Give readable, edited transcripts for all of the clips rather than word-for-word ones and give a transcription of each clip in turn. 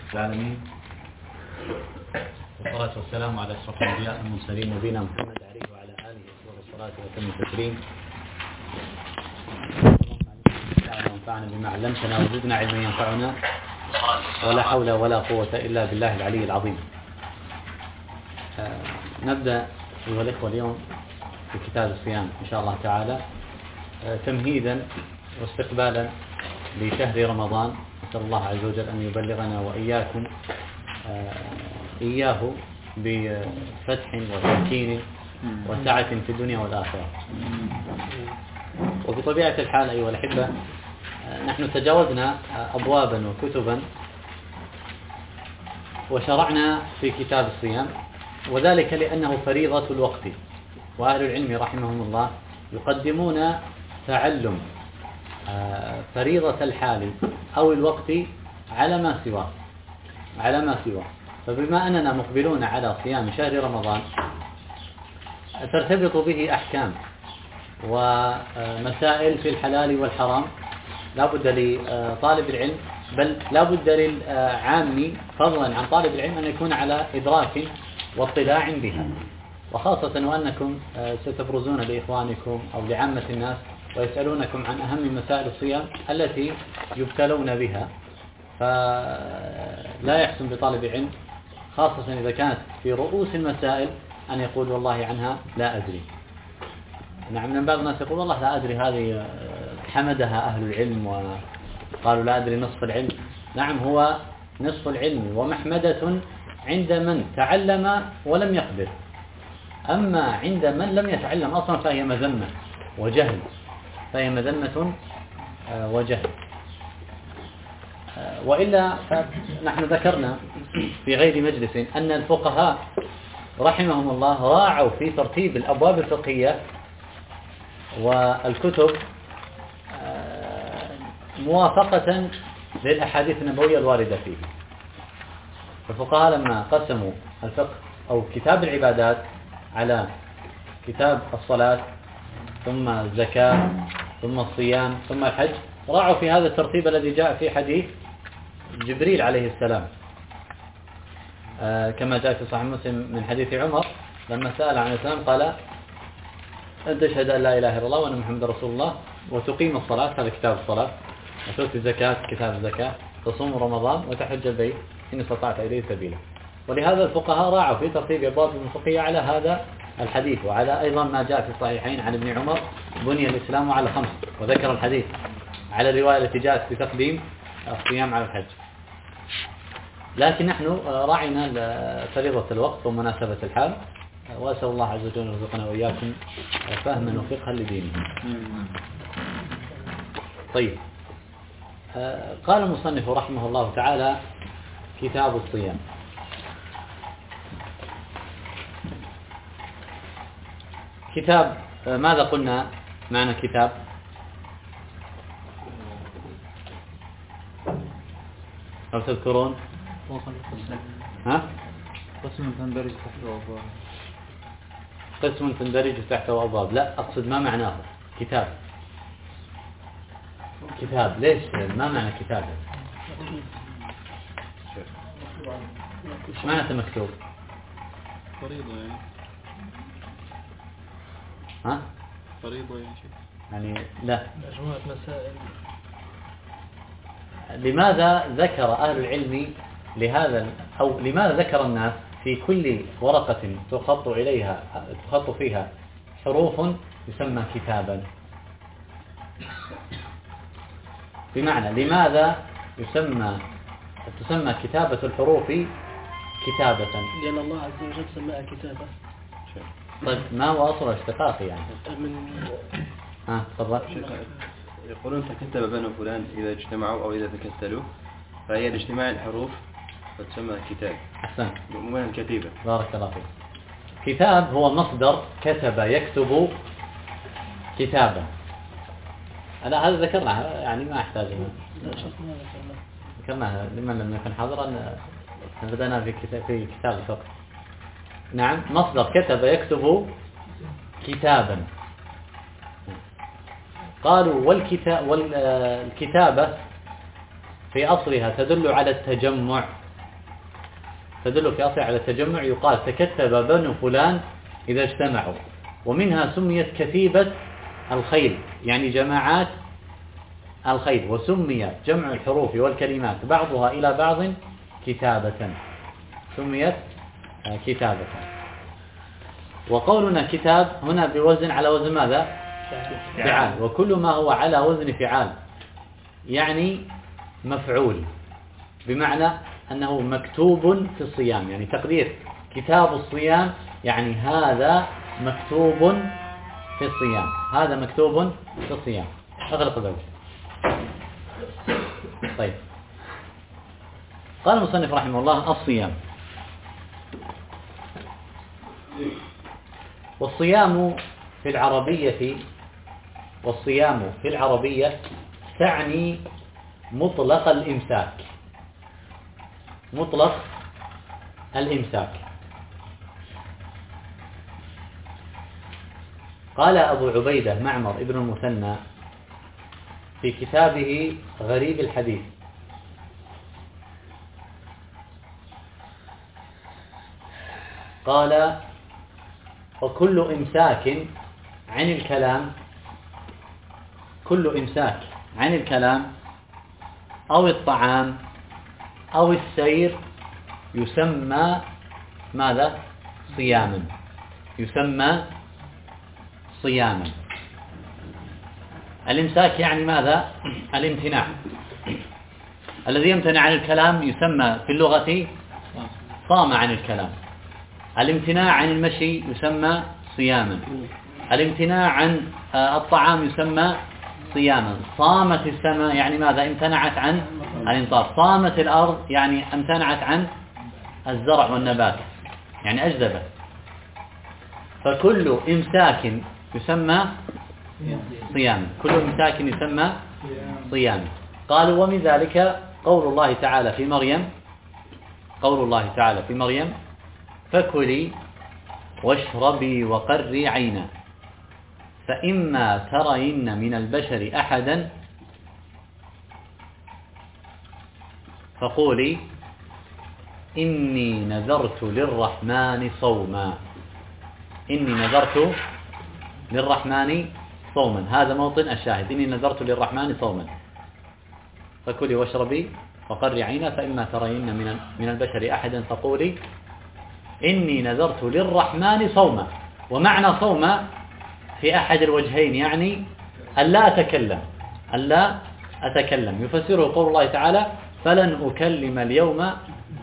العالمين، والصلاة والسلام على أشرف الأنبياء والمرسلين نبينا محمد عليه وعلى آله الصلاة وتم التسليم. اللهم انفعنا بما علمتنا وزدنا علما ينفعنا، ولا حول ولا قوة إلا بالله العلي العظيم. نبدأ أيها الإخوة اليوم في كتاب الصيام إن شاء الله تعالى، تمهيدا واستقبالا لشهر رمضان. نسأل الله عز وجل أن يبلغنا وإياكم إياه بفتح وتمكين وسعة في الدنيا والآخرة. وبطبيعة الحال أيها الأحبة، نحن تجاوزنا أبوابا وكتبا وشرعنا في كتاب الصيام، وذلك لأنه فريضة الوقت، وأهل العلم رحمهم الله يقدمون تعلم فريضة الحال أو الوقت على ما سواه. فبما أننا مقبلون على صيام شهر رمضان ترتبط به أحكام ومسائل في الحلال والحرام، لا بد لطالب العلم، بل لا بد للعام فضلا عن طالب العلم أن يكون على إدراك واطلاع بها، وخاصة وأنكم ستبرزون لإخوانكم أو لعامة الناس ويسألونكم عن أهم مسائل الصيام التي يبتلون بها، فلا يحسن بطالب العلم خاصة إذا كانت في رؤوس المسائل أن يقول والله عنها لا أدري. نعم، من بعض الناس يقول والله لا أدري، هذه حمدها أهل العلم وقالوا لا أدري نصف العلم. نعم، هو نصف العلم ومحمدة عند من تعلم ولم يقدر، أما عند من لم يتعلم أصلا فهي مذمة وجهل، وجهل. وإلا فنحن ذكرنا في غير مجلس أن الفقهاء رحمهم الله راعوا في ترتيب الأبواب الفقهية والكتب موافقة للأحاديث النبوية الواردة فيه. الفقهاء لما قسموا الفقه أو كتاب العبادات على كتاب الصلاة ثم الزكاة ثم الصيام ثم الحج، راعوا في هذا الترتيب الذي جاء في حديث جبريل عليه السلام، كما جاء في صحيح مسلم من حديث عمر لما سأل عن الإسلام قال: أن تشهد أن لا إله إلا الله وأن محمد رسول الله، وتقيم الصلاة، هذا كتاب الصلاة، وتؤتي الزكاة، كتاب الزكاة، تصوم رمضان، وتحج البيت إن استطعت إليه سبيلا. ولهذا الفقهاء راعوا في ترتيب أبواب الفقهية على هذا الحديث، وعلى أيضا ما جاء في الصحيحين عن ابن عمر: بني الإسلام على 5، وذكر الحديث على الرواية التي جاءت بتقديم الصيام على الحج. لكن نحن راعينا فريضة الوقت ومناسبة الحال، وأسأل الله عز وجل أن يرزقنا وإياكم فهما وفقها لدينه. طيب، قال المصنف رحمه الله تعالى: كتاب الصيام. كتاب، ماذا قلنا معنى كتاب؟ أو تذكرون؟ قسم تندرج تحته أبواب. قسم تندرج تحته أبواب، لا أقصد ما معناه كتاب. ليش؟ ما معنى كتاب؟ ايش معنى مكتوب؟ فريضة ها؟ فريضة يعني لا، مجموعة مسائل. لماذا ذكر أهل العلم لهذا، أو لماذا ذكر الناس في كل ورقة تخط فيها حروف يسمى كتابا؟ بمعنى لماذا تسمى كتابة الحروف كتابة؟ لأن الله عز وجل سماها كتابة. طيب، ما هو أصل اشتقاقي يعني؟ تفضل. يقولون تكتب بنو فلان إذا اجتمعوا أو إذا تكتلوا، فهي الاجتماع الحروف فتسمى كتاب. أحسن، من كتيبة. بارك الله فيك. كتاب هو مصدر كتب يكتب كتابا. هذا ذكرناه، يعني ما أحتاج ذكرناها لمن لم يكن حاضرا. بدأنا في كتاب الفقه. نعم، مصدر كتب يكتب كتابا. قالوا والكتابة في أصلها تدل على التجمع تدلك أصلا على التجمع، يقال تكتب بنو فلان إذا اجتمعوا. ومنها سميت كتيبة الخيل، يعني جماعات الخيل، وسمي جمع الحروف والكلمات بعضها إلى بعض كتابة، سميت كتابة. وقولنا كتاب هنا بوزن على وزن ماذا؟ فعال. وكل ما هو على وزن فعال يعني مفعول، بمعنى أنه مكتوب في الصيام، يعني تقدير كتاب الصيام يعني هذا مكتوب في الصيام، هذا مكتوب في الصيام. أغلق الزوج. طيب، قال المصنف رحمه الله: الصيام. والصيام في العربية، والصيام في العربية تعني مطلق الإمساك، مطلق الإمساك. قال أبو عبيدة معمر ابن المثنى في كتابه غريب الحديث: قال: وكل إمساك عن الكلام، كل إمساك عن الكلام أو الطعام أو السير يسمى ماذا؟ صياما، يسمى صياما. الإمساك يعني ماذا؟ الامتناع. الذي يمتنع عن الكلام يسمى في اللغة صام عن الكلام. الامتناع عن المشي يسمى صياما. الامتناع عن الطعام يسمى صياما. صامت السماء يعني ماذا؟ امتنعت عن الامطار. صامت الأرض يعني امتنعت عن الزرع والنبات، يعني أجذبت. فكل إمساك يسمى صياما، كل إمساك يسمى صياما. قالوا: ومن ذلك قول الله تعالى في مريم، قول الله تعالى في مريم: فكلي واشربي وقري عينا فإما ترين من البشر أحدا فقولي إني نذرت للرحمن صوما، إني نذرت للرحمن صوما. هذا موطن الشاهد: إني نذرت للرحمن صوما. فكلي واشربي وقري عينا فإما ترين من البشر أحدا فقولي إني نذرت للرحمن صوما. ومعنى صوما في أحد الوجهين يعني ألا أتكلم، ألا أتكلم. يفسره قول الله تعالى: فلن أكلم اليوم،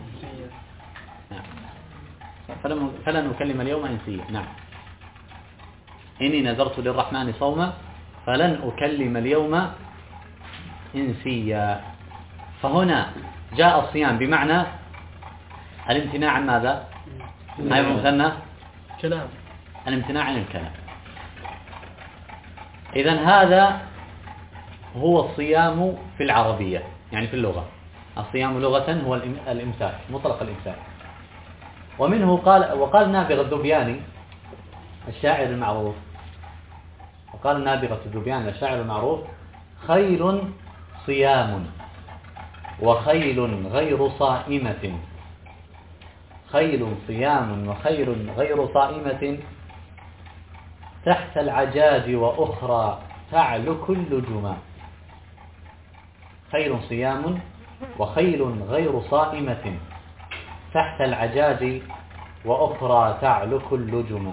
فلن أكلم اليوم إنسيا. نعم، إني نذرت للرحمن صوما فلن أكلم اليوم إنسيا. فهنا جاء الصيام بمعنى الامتناع عن ماذا؟ هاي المثنى كلام، الامتناع عن الكلام. إذن هذا هو الصيام في العربية، يعني في اللغة. الصيام لغة هو الإمساك، مطلق الإمساك. ومنه وقال نابغة الذبياني الشاعر المعروف، وقال نابغة الذبياني الشاعر المعروف: خيل صيام وخيل غير صائمة، خيل صيام وخيل غير صائمة، تحت العجاج وأخرى تعلك اللجما. خيل صيام وخيل غير صائمة، تحت العجاج وأخرى تعلك اللجما.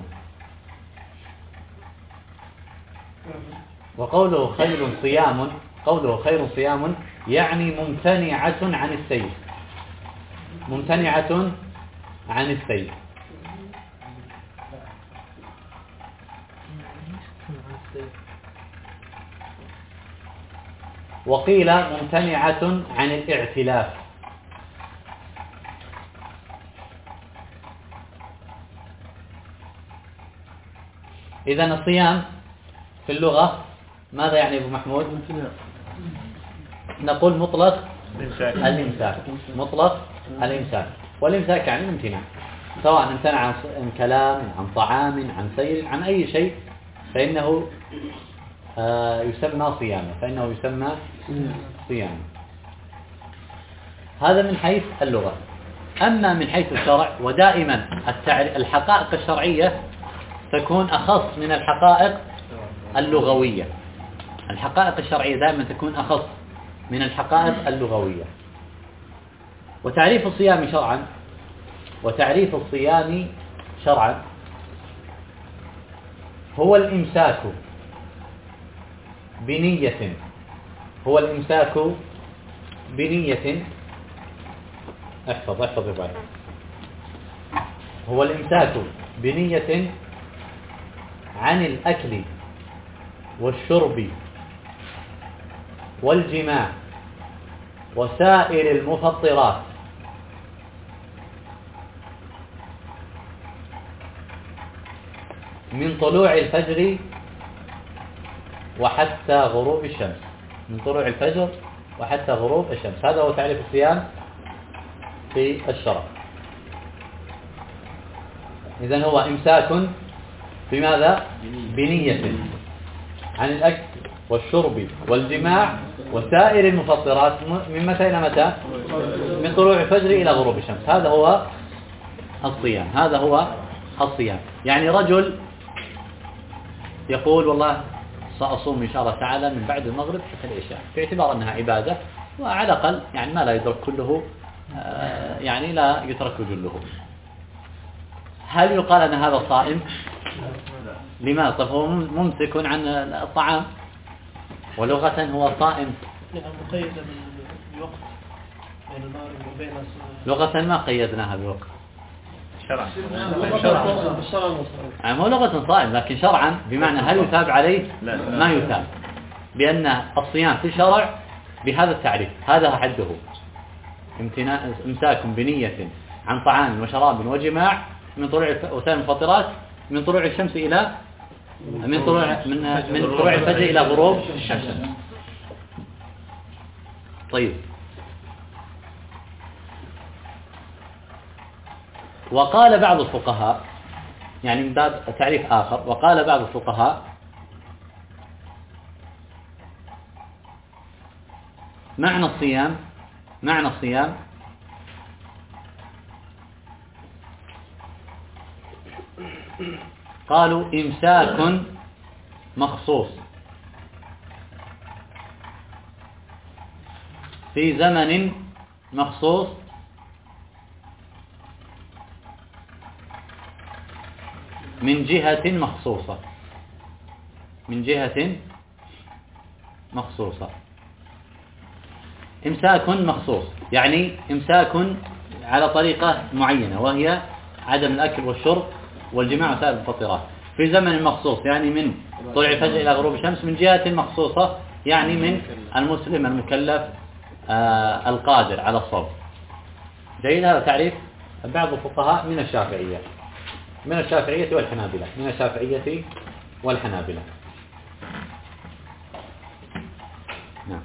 وقوله خيل صيام، قوله خيل صيام يعني ممتنعة عن السير، ممتنعة عن السير. وقيل ممتنعة عن الاعتلاف. إذن الصيام في اللغة ماذا يعني أبو محمود؟ نقول مطلق الإمساك، مطلق الإمساك. والإمساك يعني الامتناع، سواء امتنع عن كلام، عن طعام، عن سير، عن أي شيء، فإنه يسمى صياما، فإنه يسمى صياما. هذا من حيث اللغة. أما من حيث الشرع ودائما الحقائق الشرعية تكون أخص من الحقائق اللغوية. الحقائق الشرعية دائما تكون أخص من الحقائق اللغوية. وتعريف الصيام شرعا هو الإمساك بنية احفظ إبراهيم. هو الإمساك بنية عن الأكل والشرب والجماع وسائر المفطرات من طلوع الفجر وحتى غروب الشمس. من طلوع الفجر وحتى غروب الشمس. هذا هو تعريف الصيام في الشرع. إذن هو إمساك بماذا؟ بنية عن الأكل والشرب والجماع وسائر المفطرات من متى إلى متى؟ من طلوع الفجر إلى غروب الشمس. هذا هو الصيام. يعني رجل يقول والله سأصوم إن شاء الله تعالى من بعد المغرب حتى العشاء، باعتبار أنها عبادة، وعلى الأقل يعني ما لا يدرك كله يعني لا يترك جله. هل يقال أن هذا صائم؟ لماذا؟ طيب هو ممسك عن الطعام ولغة هو صائم. مقيدة بالوقت بين المغرب وبين لغة ما قيدناها بوقت. شرعا يعني هو لغة صائم، لكن شرعا بمعنى هل يثاب عليه؟ ما يثاب، بأن الصيام في الشرع بهذا التعريف، هذا حده: امساك بنية عن طعام وشراب وجماع من طلوع وسائر المفطرات من طلوع الشمس إلى من طلوع الفجر إلى غروب الشمس. طيب، وقال بعض الفقهاء، يعني من باب تعريف آخر، وقال بعض الفقهاء معنى الصيام قالوا إمساك مخصوص في زمن مخصوص من جهة مخصوصة. إمساك مخصوص يعني إمساك على طريقة معينة، وهي عدم الأكل والشرب والجماع وسائر المفطرات في زمن مخصوص، يعني من طلوع الفجر إلى غروب الشمس، من جهة مخصوصة يعني من المسلم المكلف القادر على الصوم. جيد. هذا تعريف بعض الفقهاء من الشافعية والحنابلة. نعم.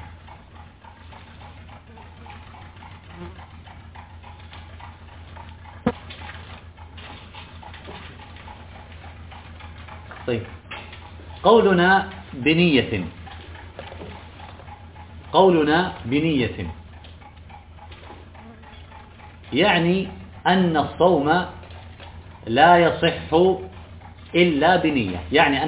طيب، قولنا بنية يعني أن الصوم لا يصح إلا بنية.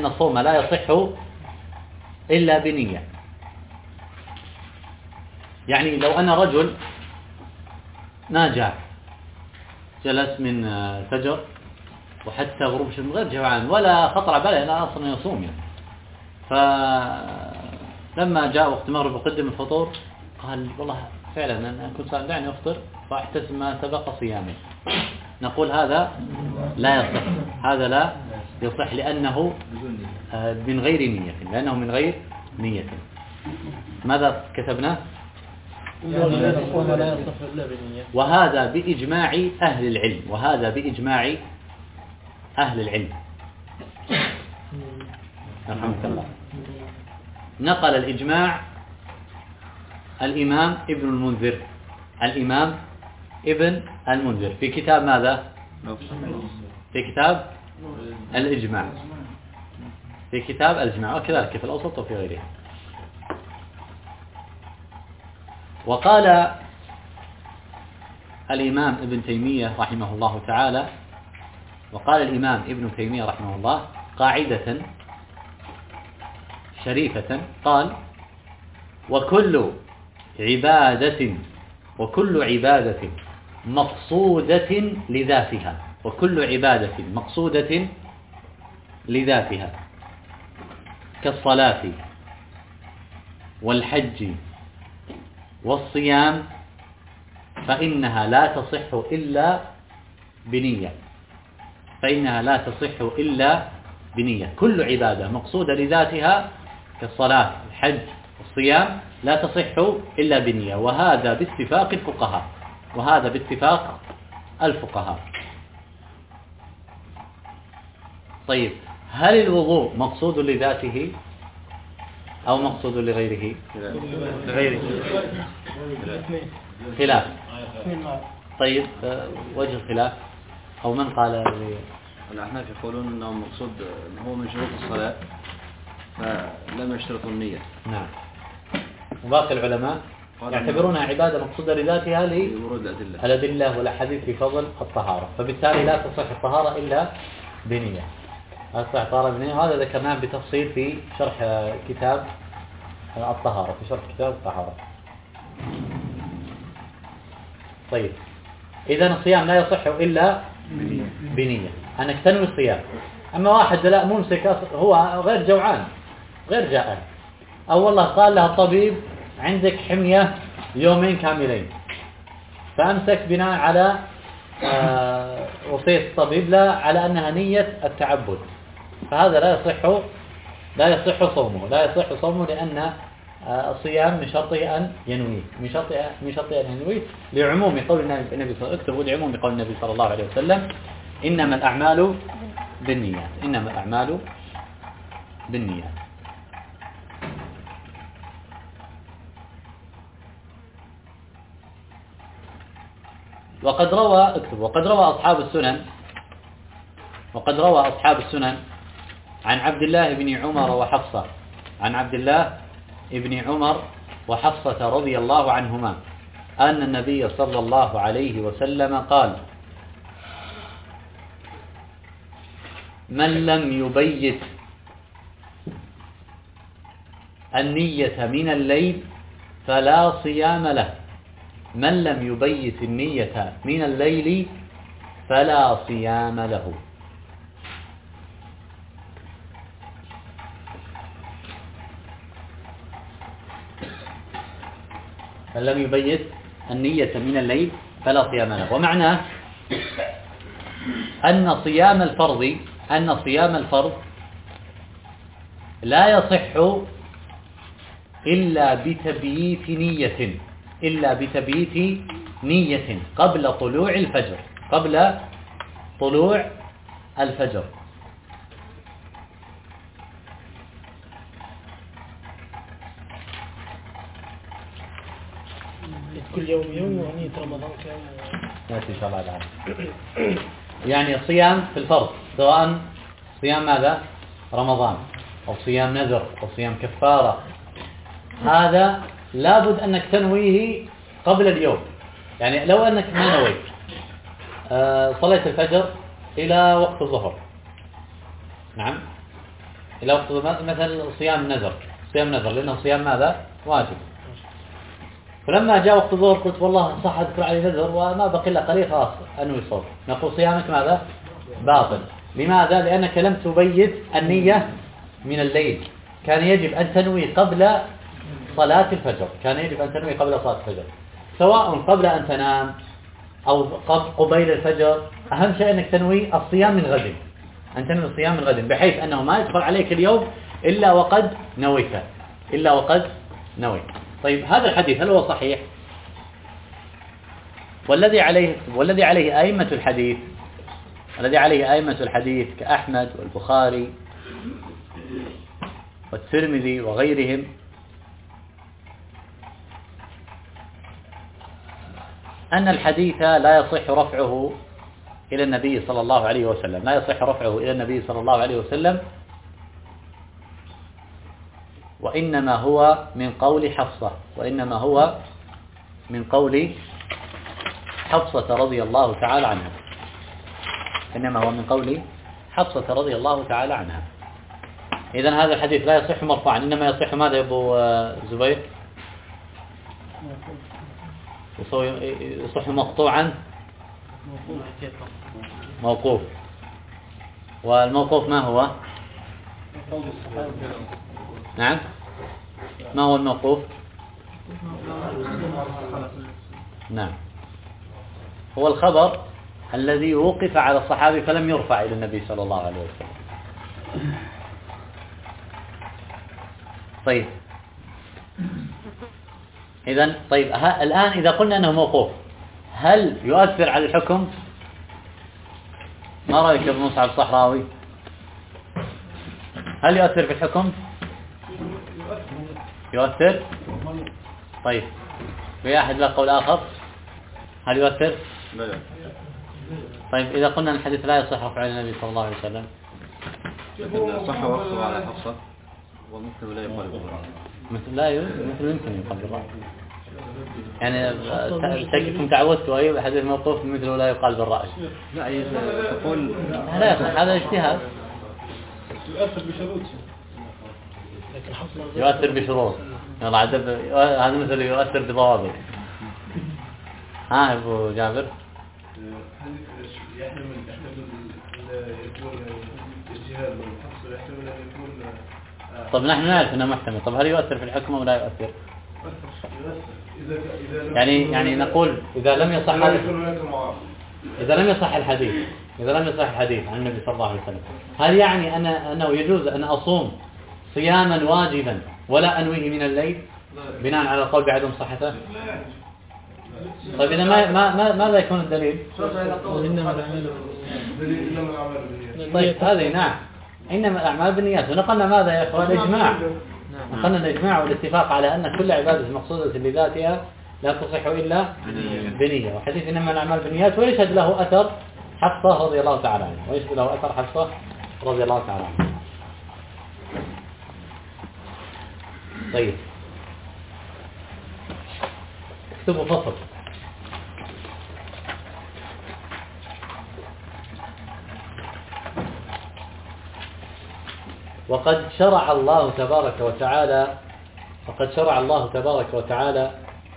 يعني لو أن رجل ناجع جلس من الفجر وحتى غروب الشمس غير جوعان ولا خطر على باله لا أصلا يصوم يعني، فلما جاء وقت المغرب وقدم الفطور قال والله فعلا أنا كنت صائم دعني أفطر فأحتسب ما سبق صيامي. نقول هذا لا يصح لأنه من غير نية. ماذا كتبنا؟ وهذا بإجماع أهل العلم. رحمك الله. نقل الإجماع الإمام ابن المنذر في كتاب ماذا؟ في كتاب الإجماع، وكذلك في الأوسط وفي غيره. وقال الإمام ابن تيمية رحمه الله تعالى، وقال الإمام ابن تيمية رحمه الله قاعدة شريفة، قال: وكل عبادة مقصودة لذاتها، وكل عبادة مقصودة لذاتها كالصلاة والحج والصيام فإنها لا تصح إلا بنية، كل عبادة مقصودة لذاتها كالصلاة الحج والصيام لا تصح إلا بنية، وهذا باتفاق الفقهاء. طيب، هل الوضوء مقصود لذاته أو مقصود لغيره؟ خلاف. طيب، وجه الخلاف أو من قال الأحناف يقولون أنه مقصود هو من شروط الصلاة فلم يشترطوا النية. نعم. وباقي العلماء يعتبرونها عبادة مقصودة لذاتها لورود الأدلة والأحاديث في فضل الطهارة، فبالتالي لا تصح الطهارة إلا بنية. وهذا ذكرناه بتفصيل في شرح كتاب الطهارة، طيب، إذا الصيام لا يصح إلا بنية، أنك تنوي الصيام. أما واحد لا ممسك، هو غير جوعان غير جائع، أو والله قال له الطبيب عندك حمية يومين كاملين، فأمسك بناء على وصية الطبيب لا على أنها نية التعبد، فهذا لا يصح صومه لأن الصيام من شرطه أن ينويه، لعموم قول النبي صلى الله عليه وسلم: إنما الأعمال بالنيات. وقد روى أصحاب السنن عن عبد الله بن عمر وحفصة رضي الله عنهما أن النبي صلى الله عليه وسلم قال: من لم يبيت النية من الليل فلا صيام له. من لم يبيت النية من الليل فلا صيام له. من لم يبيت النية من الليل فلا صيام له. ومعناه أن صيام الفرض لا يصح إلا بتبييت نية قبل طلوع الفجر. كل يوم ونية رمضان كان إن شاء الله الآن. يعني الصيام في الفرض، سواء صيام ماذا؟ رمضان، أو صيام نذر، أو صيام كفارة، هذا لابد أنك تنويه قبل اليوم. يعني لو أنك ما نويت صليت الفجر إلى وقت الظهر، نعم، إلى وقت مثلا صيام نذر، لأنه صيام ماذا؟ واجب. فلما جاء وقت الظهر قلت والله صح أذكر علي نذر وما بقي إلا قليل، خلاص أنوي صوم، نقول صيامك ماذا؟ باطل. لماذا؟ لأنك لم تبيت النية من الليل، كان يجب أن تنوي قبل صلاة الفجر، سواء قبل أن تنام أو قبيل الفجر. أهم شيء أنك تنوي الصيام من غد، بحيث أنه ما يدخل عليك اليوم إلا وقد نويت. طيب، هذا الحديث هل هو صحيح؟ والذي عليه أئمة الحديث كأحمد والبخاري والترمذي وغيرهم أن الحديث لا يصح رفعه إلى النبي صلى الله عليه وسلم، وإنما هو من قول حفصة رضي الله تعالى عنها، إنما هو من قول حفصة رضي الله تعالى عنها. إذن هذا الحديث لا يصح مرفوعا، إنما يصح ماذا يا أبو زبير؟ يصح مقطوعا موقوف. والموقوف ما هو؟ نعم، ما هو الموقوف؟ نعم، هو الخبر الذي وقف على الصحابي فلم يرفع إلى النبي صلى الله عليه وسلم. طيب إذن الآن إذا قلنا أنه موقوف هل يؤثر على الحكم؟ ما رأيك يا ابن مصعب الصحراوي؟ هل يؤثر في الحكم؟ يؤثر؟ طيب في أحد له قول آخر؟ هل يؤثر؟ لا. طيب إذا قلنا أن الحديث لا يصح رفع النبي صلى الله عليه وسلم، لكن صح وقفه على حفصة ومثل لا يقال بالرأي. مثل يمكن يقال بالرأي. يعني شكلكم تعودتوا أي حديث موقوف مثله لا يقال بالرأي. لا تقول لا يصح، هذا اجتهاد. يؤثر بشروط. يؤثر بشروط. يلا عدد هذا مثل يؤثر بضوابط. ها أبو جابر. يحتمل يكون اجتهاد والحصر، يحتمل أن يكون. طب نحن نعرف أنه محتمل، طب هل يؤثر في الحكم أو لا يؤثر؟ يعني نقول إذا لم يصح الحديث عن النبي صلى الله عليه وسلم، هل يعني أنه يجوز أن أصوم صياما واجبا ولا أنويه من الليل بناء على القول بعدم صحته؟ طيب إذا ماذا يكون الدليل؟ طيب هذه نعم، إنما الأعمال بالنيات. ونقلنا ماذا يا أخوان؟ الإجماع. نقلنا الإجماع والاتفاق على أن كل عبادة مقصودة لذاتها لا تصح إلا بنية. وحديث إنما الأعمال بالنيات ويشهد له أثر حفصة رضي الله تعالى عنها. طيب اكتبوا فصل. وقد شرع الله تبارك وتعالى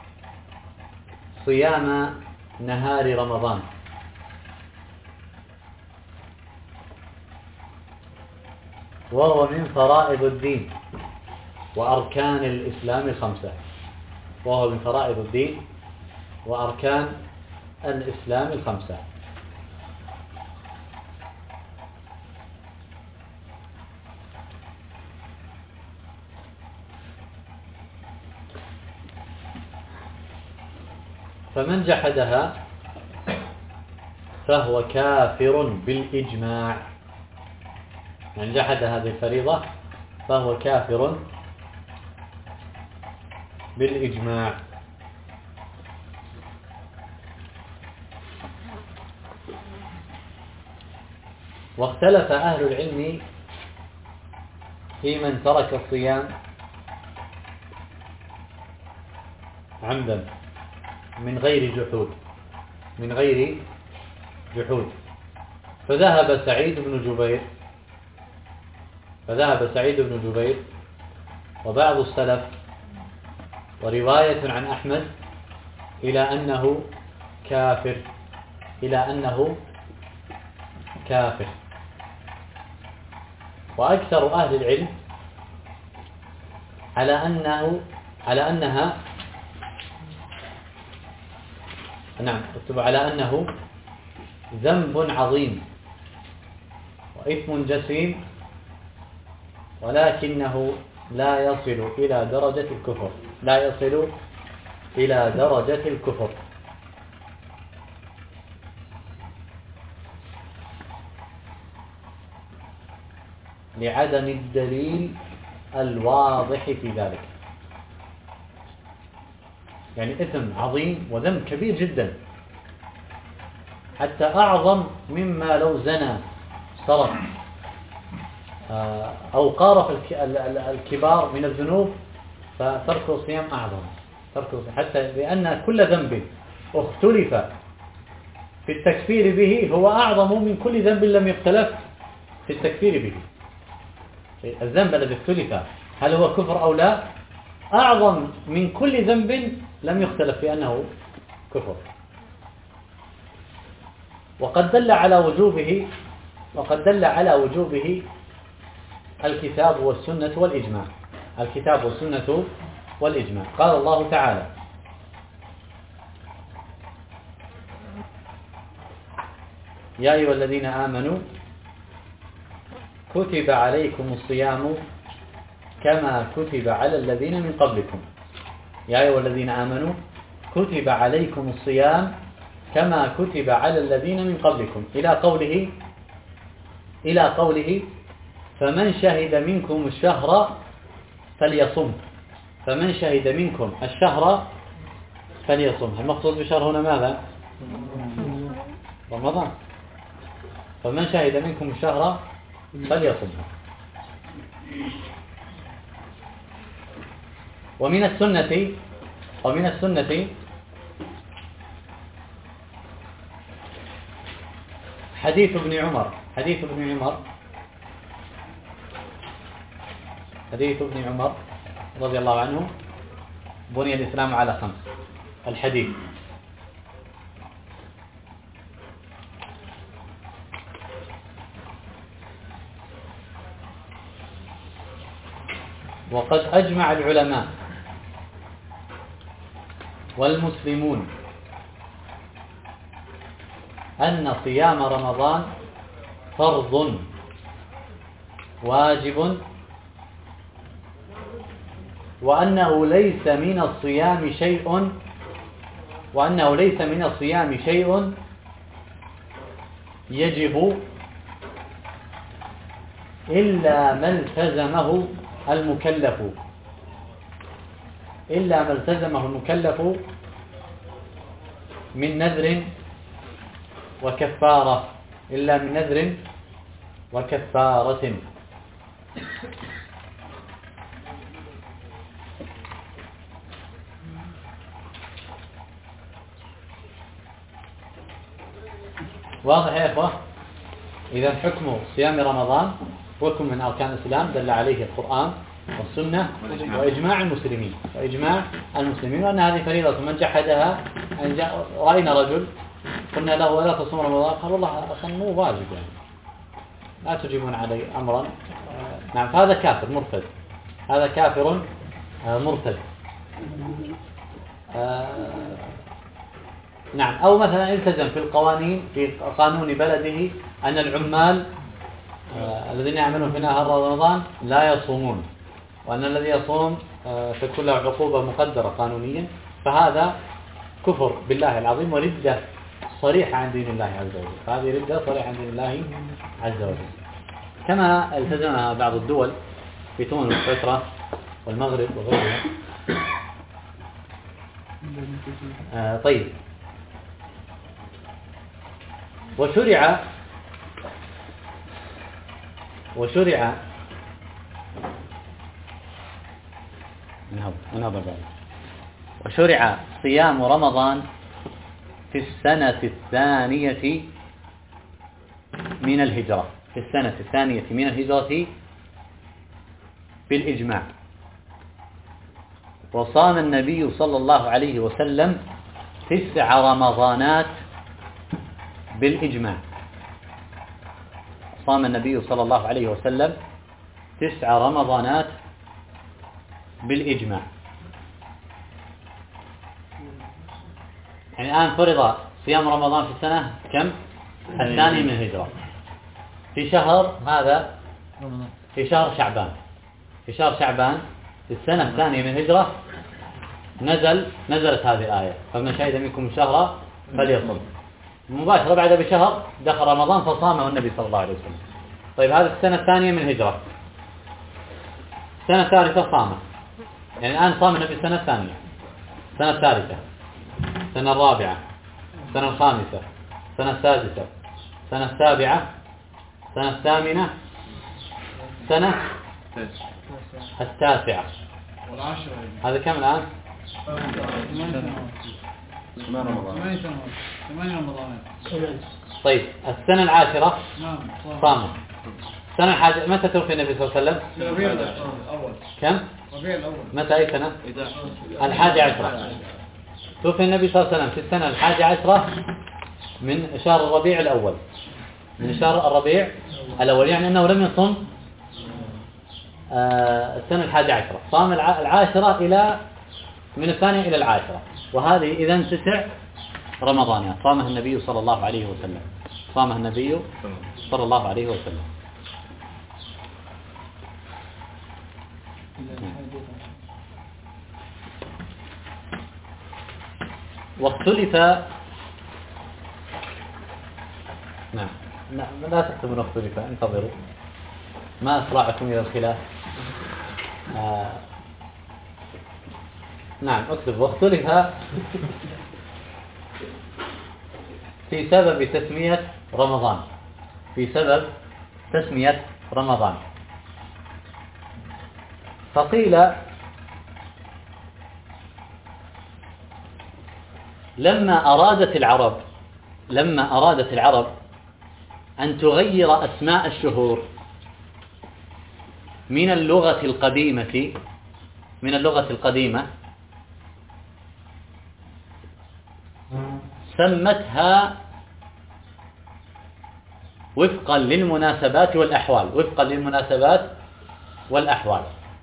صيام نهار رمضان، وهو من فرائض الدين وأركان الإسلام الخمسة. فمن جحدها فهو كافر بالإجماع. من جحد هذه الفريضة فهو كافر بالإجماع. واختلف أهل العلم في من ترك الصيام عمدا من غير جحود. فذهب سعيد بن جبير وبعض السلف ورواية عن أحمد إلى أنه كافر. وأكثر أهل العلم على أنه ذنب عظيم وإثم جسيم، ولكنه لا يصل إلى درجة الكفر. لعدم الدليل الواضح في ذلك. يعني إثم عظيم وذنب كبير جدا، حتى أعظم مما لو زنى سرق أو قارف الكبار من الذنوب، فترك الصيام أعظم. حتى لأن كل ذنب اختلف في التكفير به هو أعظم من كل ذنب لم يختلف في التكفير به. الذنب الذي اختلف هل هو كفر أو لا أعظم من كل ذنب لم يختلف في أنه كفر. وقد دل على وجوبه الكتاب والسنة والإجماع. الكتاب والسنة والإجماع. قال الله تعالى: يا أيها الذين آمنوا كتب عليكم الصيام كما كتب على الذين من قبلكم. يا أيها الذين آمنوا كتب عليكم الصيام كما كتب على الذين من قبلكم إلى قوله فمن شهد منكم الشهر فليصم. فمن شهد منكم الشهر فليصم. المقصود بالشهر هنا ماذا؟ رمضان. فمن شهد منكم الشهر فليصم. ومن السنة حديث ابن عمر رضي الله عنه: بني الإسلام على 5. الحديث: وقد أجمع العلماء والمسلمون أن صيام رمضان فرض واجب، وأنه ليس من الصيام شيء يجب إلا ما التزمه المكلف من نذر وكفارة. واضح يا إخوة؟ إذا حكم صيام رمضان ركن من أركان الإسلام دل عليه القرآن والسنة وإجماع المسلمين وأن هذه فريضة من جحدها. رأينا رجل قلنا له: ولا تصوم رمضان؟ قال: والله أصلا مو واجب، يعني لا تجيبون علي أمرا. نعم، فهذا كافر مرتد. نعم. أو مثلا التزم في قانون بلده أن العمال الذين يعملون في نهار رمضان لا يصومون، وأن الذي يصوم تكون له عقوبة مقدرة قانونيا. فهذا كفر بالله العظيم وردة صريحة عن دين الله عز وجل. هذه ردة صريحة عن دين الله عز وجل، كما التزمها بعض الدول في تونس والفترة والمغرب وغيرها. طيب. وشرع صيام رمضان في السنة الثانية من الهجرة بالإجماع. وصام النبي صلى الله عليه وسلم 9 رمضانات بالإجماع. صام النبي صلى الله عليه وسلم 9 رمضانات بالإجماع. يعني الآن فرض صيام رمضان في السنة كم؟ الثاني من الهجرة. في شهر هذا، في شهر شعبان في السنة الثانية من الهجرة نزلت هذه الآية: فمن شهد منكم الشهر فليصم. مباشرة بعد بشهر دخل رمضان فصامه النبي صلى الله عليه وسلم. طيب، هذه السنة الثانية من الهجرة. السنة الثالثة صامه، يعني الآن صام النبي السنة الثانية، السنة الثالثة، السنة الرابعة، السنة الخامسة، السنة السادسة، السنة السابعة، السنة الثامنة، السنة التاسعة. هذا كم الآن؟ ما رمضان. 8 رمضانات. طيب السنة العاشرة نعم صامت. السنة الحادية متى توفي النبي صلى الله عليه وسلم؟ ربيع الأول. كم؟ ربيع الأول. متى أي سنة؟ 11. توفي النبي صلى الله عليه وسلم في السنة 11 من شهر الربيع الأول. من شهر الربيع الأول، يعني أنه لم يصم السنة 11. صام 10 إلى من 2 إلى 10، وهذه إذن 9 رمضان صامها النبي صلى الله عليه وسلم. صامها النبي صلى الله عليه وسلم. واختلف، نعم لا تكتبون اختلف، انتظروا ما أسرعكم إلى الخلاف. نعم اكتب. واختلف في سبب تسمية رمضان، في سبب تسمية رمضان. فقيل لما أرادت العرب أن تغير أسماء الشهور من اللغة القديمة سمتها وفقا للمناسبات والأحوال.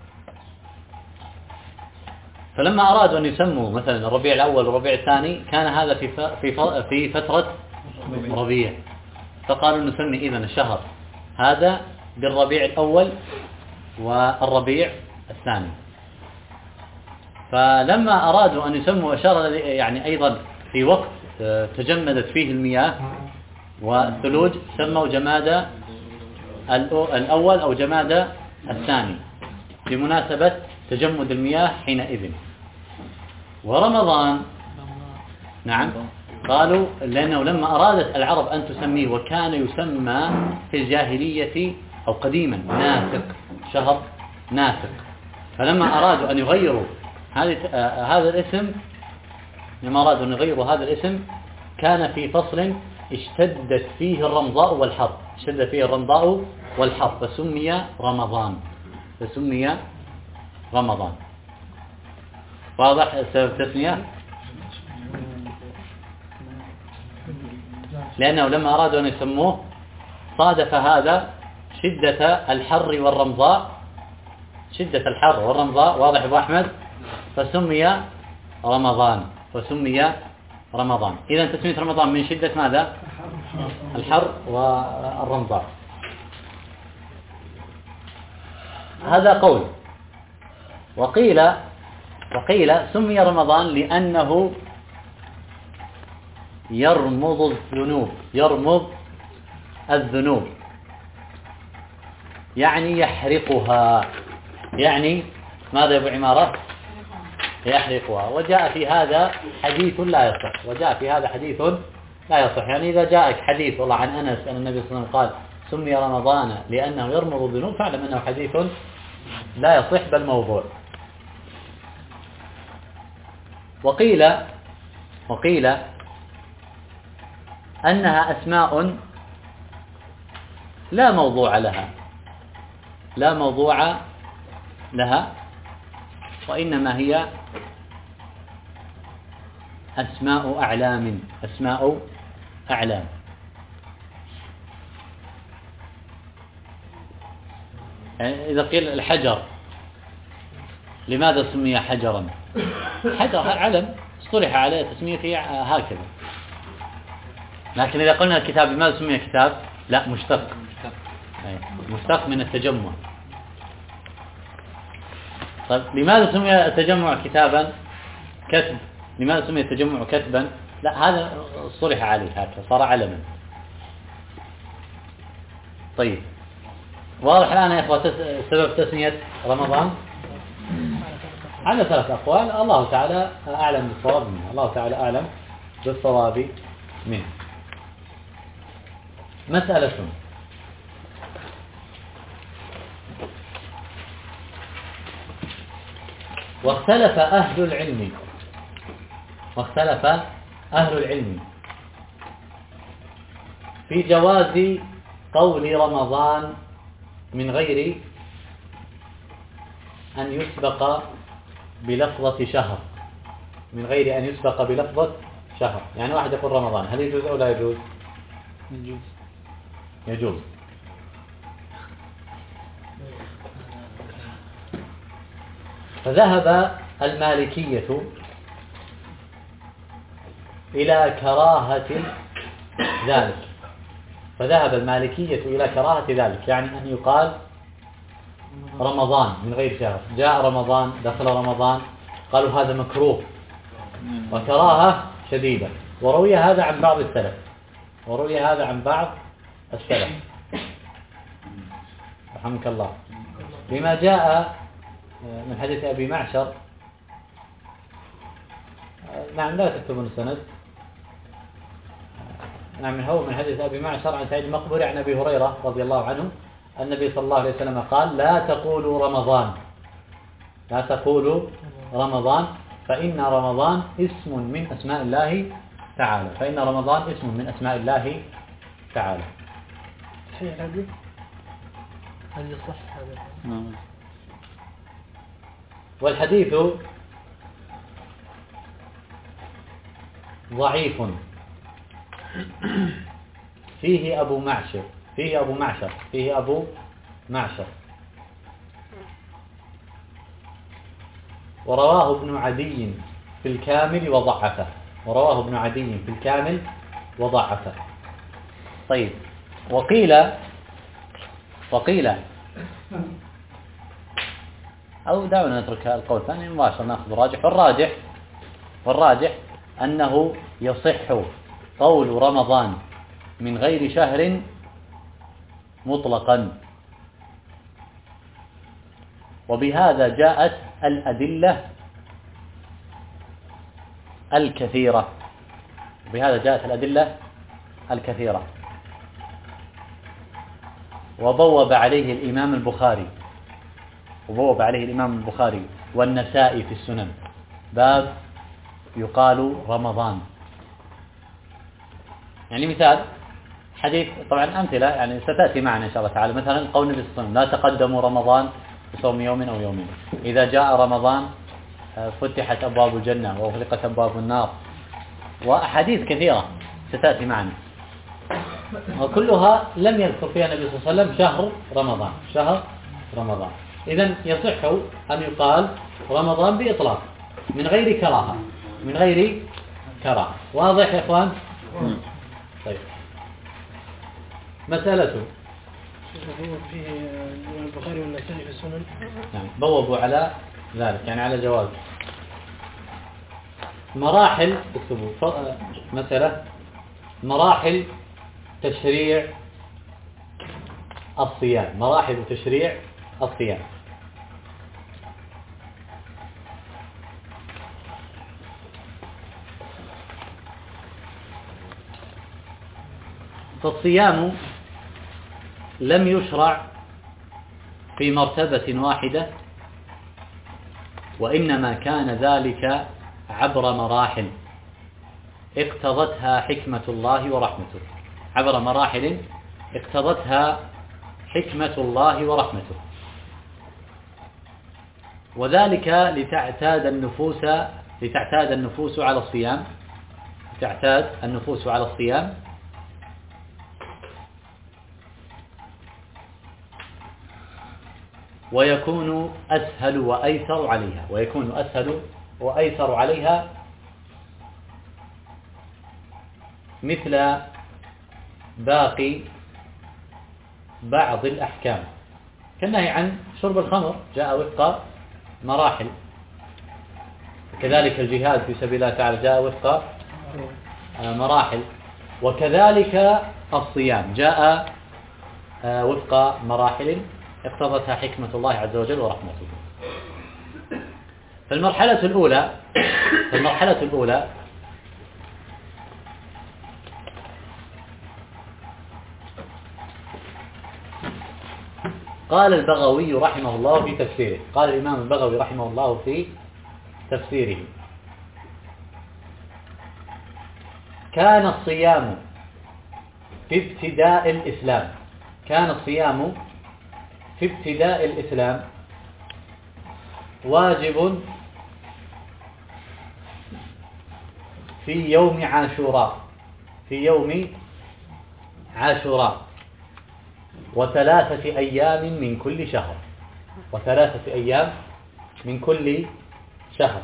فلما أرادوا أن يسموا مثلا الربيع الأول والربيع الثاني كان هذا في فترة ربيع، فقالوا نسمي إذن الشهر هذا بالربيع الأول والربيع الثاني. فلما أرادوا أن يسموا الشهر يعني أيضا في وقت تجمدت فيه المياه والثلوج سموا جمادى الأول أو جمادى الثاني بمناسبة تجمد المياه حينئذ. ورمضان نعم قالوا لأنه لما أرادت العرب أن تسميه وكان يسمى في الجاهلية أو قديما ناسق، شهر ناسق، فلما أرادوا أن يغيروا هذا الاسم، لما أرادوا أن يغيروا هذا الاسم كان في فصل اشتدت فيه الرمضاء والحر فسمي رمضان. واضح سبب التسمية؟ لأنه لما أرادوا أن يسموه صادف هذا شدة الحر والرمضاء، واضح أبو أحمد؟ فسمي رمضان. إذا تسمية رمضان من شدة ماذا؟ الحر والرمضاء. هذا قول. وقيل سمي رمضان لأنه يرمض الذنوب يعني يحرقها. يعني ماذا يا أبو عمارة؟ يحرقها. وجاء في هذا حديث لا يصح. يعني إذا جاءك حديث والله عن أنس أن النبي صلى الله عليه وسلم قال سمي رمضان لأنه يرمض الذنوب فاعلم أنه حديث لا يصح بل موضوع. وقيل أنها أسماء لا موضوع لها وإنما هي أسماء أعلام. يعني إذا قيل الحجر لماذا سمي حجرا؟ حجر علم اصطلح عليه تسميته هكذا. لكن إذا قلنا الكتاب لماذا سمي كتاب؟ لا، مشتق من التجمع. طيب لماذا سمي التجمع كتابا؟ كتب. لماذا سمي التجمع كتبا؟ لا، هذا اصطلح عليه هكذا صار علما. طيب واضح الآن يا إخوة سبب تسمية رمضان على 3 أقوال. الله تعالى أعلم بالصواب منه. مسألة واختلف أهل العلم في جواز قول رمضان من غير أن يسبق بلفظة شهر، من غير أن يسبق بلفظة شهر. يعني واحد يقول رمضان، هل يجوز أو لا يجوز؟ يجوز. فذهب المالكية إلى كراهة ذلك، فذهب المالكية إلى كراهة ذلك، يعني أن يقال رمضان من غير شهر. جاء رمضان، دخل رمضان، قالوا هذا مكروه وكراهة شديدة. وروي هذا عن بعض السلف، وروي هذا عن بعض السلف رحمك الله، لما جاء من حديث أبي معشر. نعم لا تكتبون السند. نعم هو من حديث أبي معشر عن سعيد المقبري عن أبي هريرة رضي الله عنه النبي صلى الله عليه وسلم قال: لا تقولوا رمضان، لا تقولوا رمضان، فإن رمضان اسم من أسماء الله تعالى، فإن رمضان اسم من أسماء الله تعالى. هل يصح هذا؟ والحديث ضعيف، فيه أبو معشر، ورواه ابن عدي في الكامل وضعفه، طيب. وقيل أو دعونا نترك القول الثاني مباشرة نأخذ الراجح. والراجح أنه يصح قول رمضان من غير شهر مطلقا، وبهذا جاءت الأدلة الكثيرة، وبوب عليه الإمام البخاري والنسائي في السنن باب يقال رمضان. يعني مثال حديث، طبعا أمثلة يعني ستأتي معنا إن شاء الله تعالى، مثلا قول النبي صلى الله عليه وسلم: لا تقدموا رمضان بصوم يوم أو يومين، إذا جاء رمضان فتحت أبواب الجنة وأغلقت أبواب النار، وأحاديث كثيرة ستأتي معنا، وكلها لم يذكر فيها النبي صلى الله عليه وسلم شهر رمضان. إذن يصح أن يقال رمضان بإطلاق من غير كراهة. واضح يا إخوان؟ طيب. مسألة فيه البخاري والنسائي في السنن، يعني بوبوا على ذلك، يعني على جواز مراحل مسألة مراحل تشريع الصيام. فالصيام لم يشرع في مرتبة واحدة، وإنما كان ذلك عبر مراحل اقتضتها حكمة الله ورحمته، وذلك لتعتاد النفوس على الصيام، ويكون أسهل وأيسر عليها مثل باقي بعض الأحكام، كالنهي عن شرب الخمر جاء وفق مراحل، كذلك الجهاد في سبيل الله تعالى جاء وفق مراحل، وكذلك الصيام جاء وفق مراحل اقتضتها حكمة الله عز وجل ورحمته. فالمرحلة الأولى قال البغوي رحمه الله في تفسيره، قال الإمام البغوي رحمه الله في تفسيره: كان الصيام في ابتداء الإسلام، كان الصيام في ابتداء الإسلام واجب في يوم عاشوراء، في يوم عاشوراء، وثلاثة أيام من كل شهر، وثلاثة أيام من كل شهر.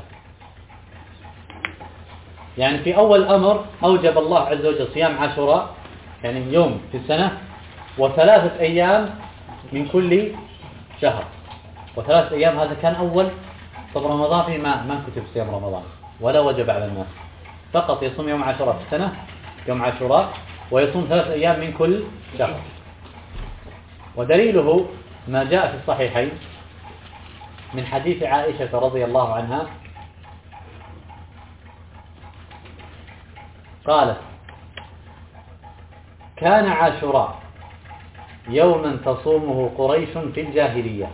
يعني في أول أمر أوجب الله عز وجل صيام عاشوراء، يعني يوم في السنة، وثلاثة أيام من كل شهر. وثلاثة أيام هذا كان أول. طب رمضان فيه ما كتب صيام رمضان ولا وجب على الناس، فقط يصوم يوم عاشوراء في السنة، يوم عاشوراء، ويصوم 3 أيام من كل شهر. ودليله ما جاء في الصحيحين من حديث عائشة رضي الله عنها قالت: كان عاشوراء يوما تصومه قريش في الجاهلية.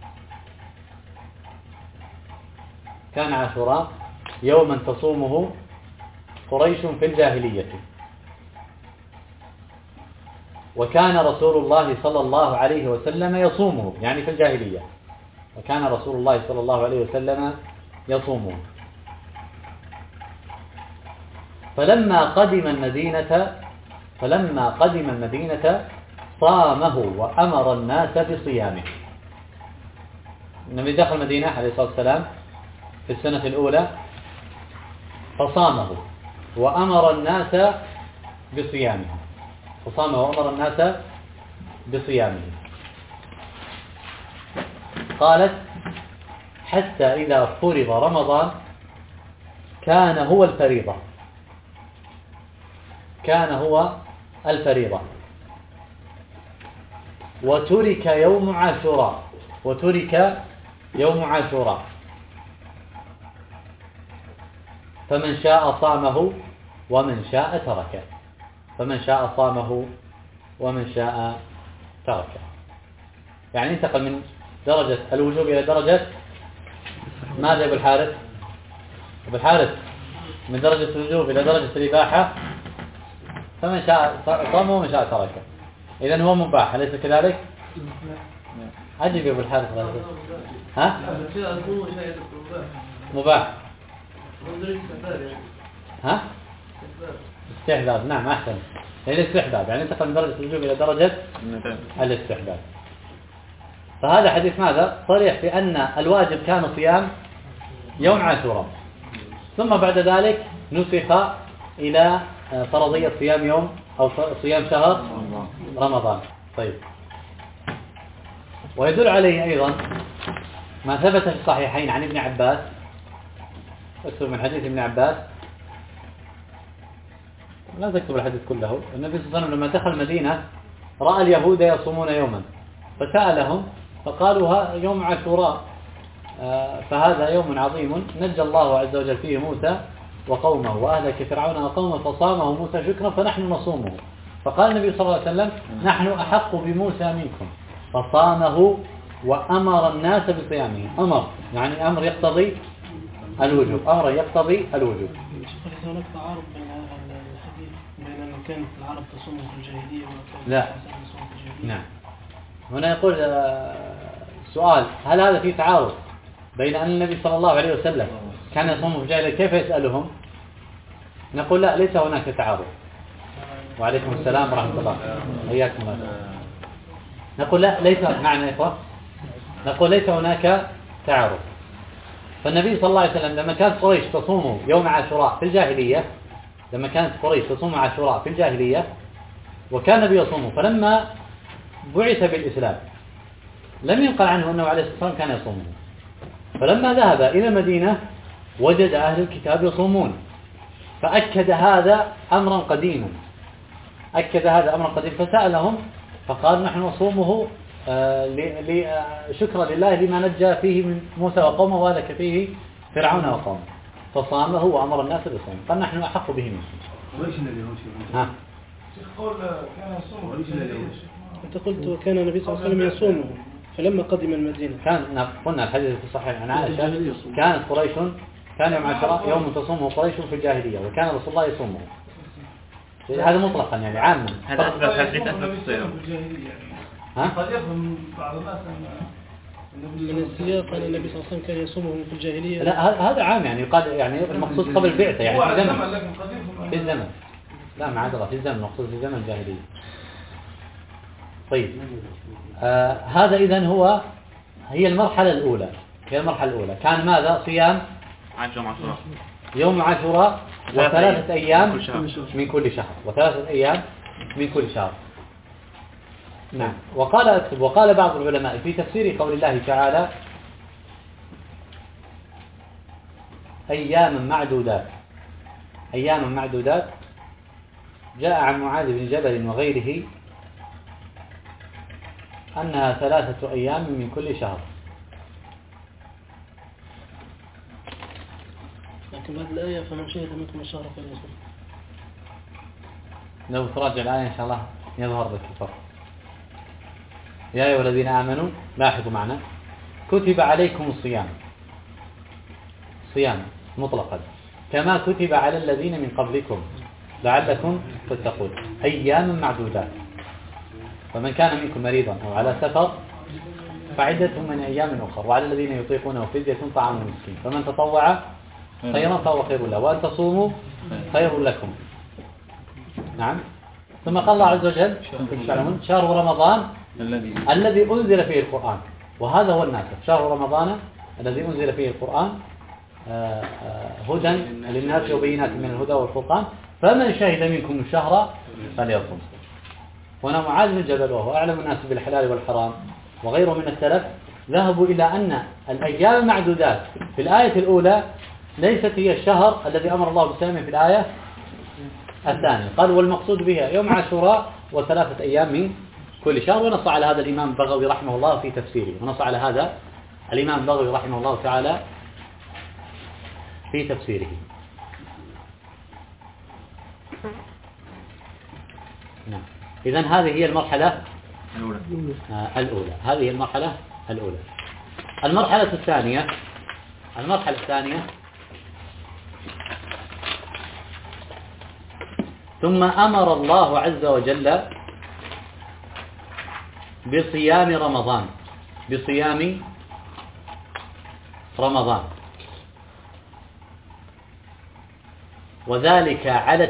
كان عاشوراء يوما تصومه قريش في الجاهلية، وكان رسول الله صلى الله عليه وسلم يصومه، يعني في الجاهلية، وكان رسول الله صلى الله عليه وسلم يصومه. فلما قدم المدينة صامه وأمر الناس بصيامه. النبي دخل المدينة عليه الصلاة والسلام في السنة الأولى فصامه وأمر الناس بصيامه، فصامه وأمر الناس بصيامه. قالت: حتى إذا فرض رمضان كان هو الفريضة، كان هو الفريضة، وترك يوم عاشوراء، وترك يوم عاشوراء، فمن شاء صامه ومن شاء تركه، فمن شاء صامه ومن شاء تركه. يعني انتقل من درجة الوجوب إلى درجة ماذا يا أبو الحارث؟ أبو الحارث، من درجة الوجوب إلى درجة الإباحة، فمن شاء صامه ومن شاء تركه. إذن هو مباح، أليس كذلك؟ عجب يا أبو الحارث غالبا. ها؟ مباح. ها؟ استحباب، نعم أحسن. الاستحباب يعني انتقل من درجة الوجوب إلى درجة الاستحباب. فهذا حديث ماذا؟ صريح بأن الواجب كان صيام يوم عاشوراء، ثم بعد ذلك نسخ إلى فرضية صيام يوم أو صيام شهر رمضان. طيب، ويدل عليه أيضا ما ثبت في الصحيحين عن ابن عباس، اكتب من حديث ابن عباس، لا تكتب الحديث كله. النبي صلى الله عليه وسلم لما دخل المدينة رأى اليهود يصومون يوما، فسألهم فقالوا يوم عاشوراء، فهذا يوم عظيم نجى الله عز وجل فيه موسى وقومه وأهلك فرعون وقومه فصامه موسى شكرا فنحن نصومه. فقال النبي صلى الله عليه وسلم: نحن أحق بموسى منكم، فصامه وأمر الناس بصيامه. أمر يعني أمر يقتضي الوجوب، أمر يقتضي الوجوب. هناك تعارض بين الحديث بين أن كانت العرب تصوم في الجاهلية لا، نعم. هنا يقول سؤال: هل هذا فيه تعارض بين أن النبي صلى الله عليه وسلم كان يصوم في الجاهلية؟ كيف يسألهم؟ نقول لا، ليس هناك تعارض. وعليكم السلام ورحمة الله، حياكم الله. نقول لا، ليس معنى إخوة، نقول ليس هناك تعارض. فالنبي صلى الله عليه وسلم لما كانت قريش تصوم يوم عاشوراء في الجاهلية، لما كانت قريش تصوم عاشوراء في الجاهلية وكان النبي يصومه، فلما بعث بالإسلام لم ينقل عنه أنه عليه الصلاة والسلام كان يصومه. فلما ذهب إلى المدينة وجد أهل الكتاب يصومون، فأكد هذا أمرا قديما، أكد هذا أمرا قديما، فسألهم فقال: نحن نصومه شكرا لله لما نجى فيه من موسى وقومه وهلك فيه فرعون وقومه، فصامه وأمر الناس بالصوم. قال: نحن أحق به منكم. وليش اليهود؟ ها؟ قول كان يصوم. وليش اليهود؟ أنت قلت وكان النبي صلى الله عليه وسلم يصومه فلما قدم المدينة. كان قلنا الحديث في الصحيح عن عائشة: كانت قريش، كان يوم عاشوراء يوم تصومه قريش في الجاهلية، وكان رسول الله يصومه. هذا مطلقا يعني عاما. هذا أثبت حديث أثبت الصيام. ها؟ قد يفهم بعض الناس من السياق أن النبي صلى الله عليه وسلم كان يصومهم في الجاهلية. لا هذا عام يعني قد يعني المقصود قبل البعثة يعني في الزمن. لكن قد يفهم في الزمن. لا معذرة في الزمن مقصود في الزمن الجاهلية. طيب هذا إذن هي المرحلة الأولى. كان ماذا؟ صيام يوم عاشوراء وثلاثة أيام من كل شهر. نعم. وقال بعض العلماء في تفسير قول الله تعالى أياما معدودات جاء عن معاذ بن جبل وغيره أنها 3 أيام من كل شهر. لكن بعد الآية فمن شهد منكم الشهر فليصم. لو تراجع الآية إن شاء الله يظهر لك الفرق. يا أيها الذين آمنوا لاحظوا معنا كتب عليكم صيام مطلقا كما كتب على الذين من قبلكم لعلكم تتقون أياما معدودات. فمن كان منكم مريضا أو على سفر فعدة من أيام أخرى وعلى الذين يطيقونه فدية طعام مسكين فمن تطوع خيرا فهو خير له وأن تصوموا خير لكم. نعم. ثم قال الله عز وجل شهر رمضان الذي أنزل فيه القرآن وهذا هو الناسخ. شهر رمضان الذي أنزل فيه القرآن هدى للناس وبينات من الهدى والفرقان فمن شهد منكم الشهر فليصم. هنا معاذ بن جبل وهو أعلم الناس بالحلال والحرام وغيره من السلف ذهبوا إلى أن الأيام معدودات في الآية الأولى ليست هي الشهر الذي أمر الله بصيامه في الآية الثانية. قال والمقصود بها يوم عاشوراء و3 أيام من كل شهر. ونص على هذا الإمام البغوي رحمه الله في تفسيره تعالى في تفسيره. نعم. إذن هذه هي المرحلة الأولى. المرحلة الثانية ثم أمر الله عز وجل بصيام رمضان وذلك على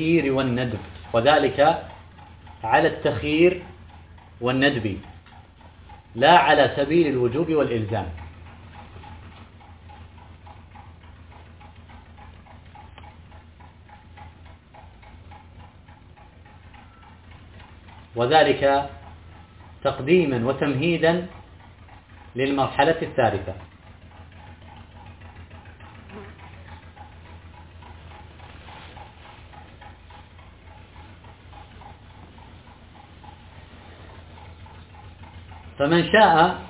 التخيير والندب لا على سبيل الوجوب والإلزام. وذلك تقديما وتمهيدا للمرحلة الثالثة. فمن شاء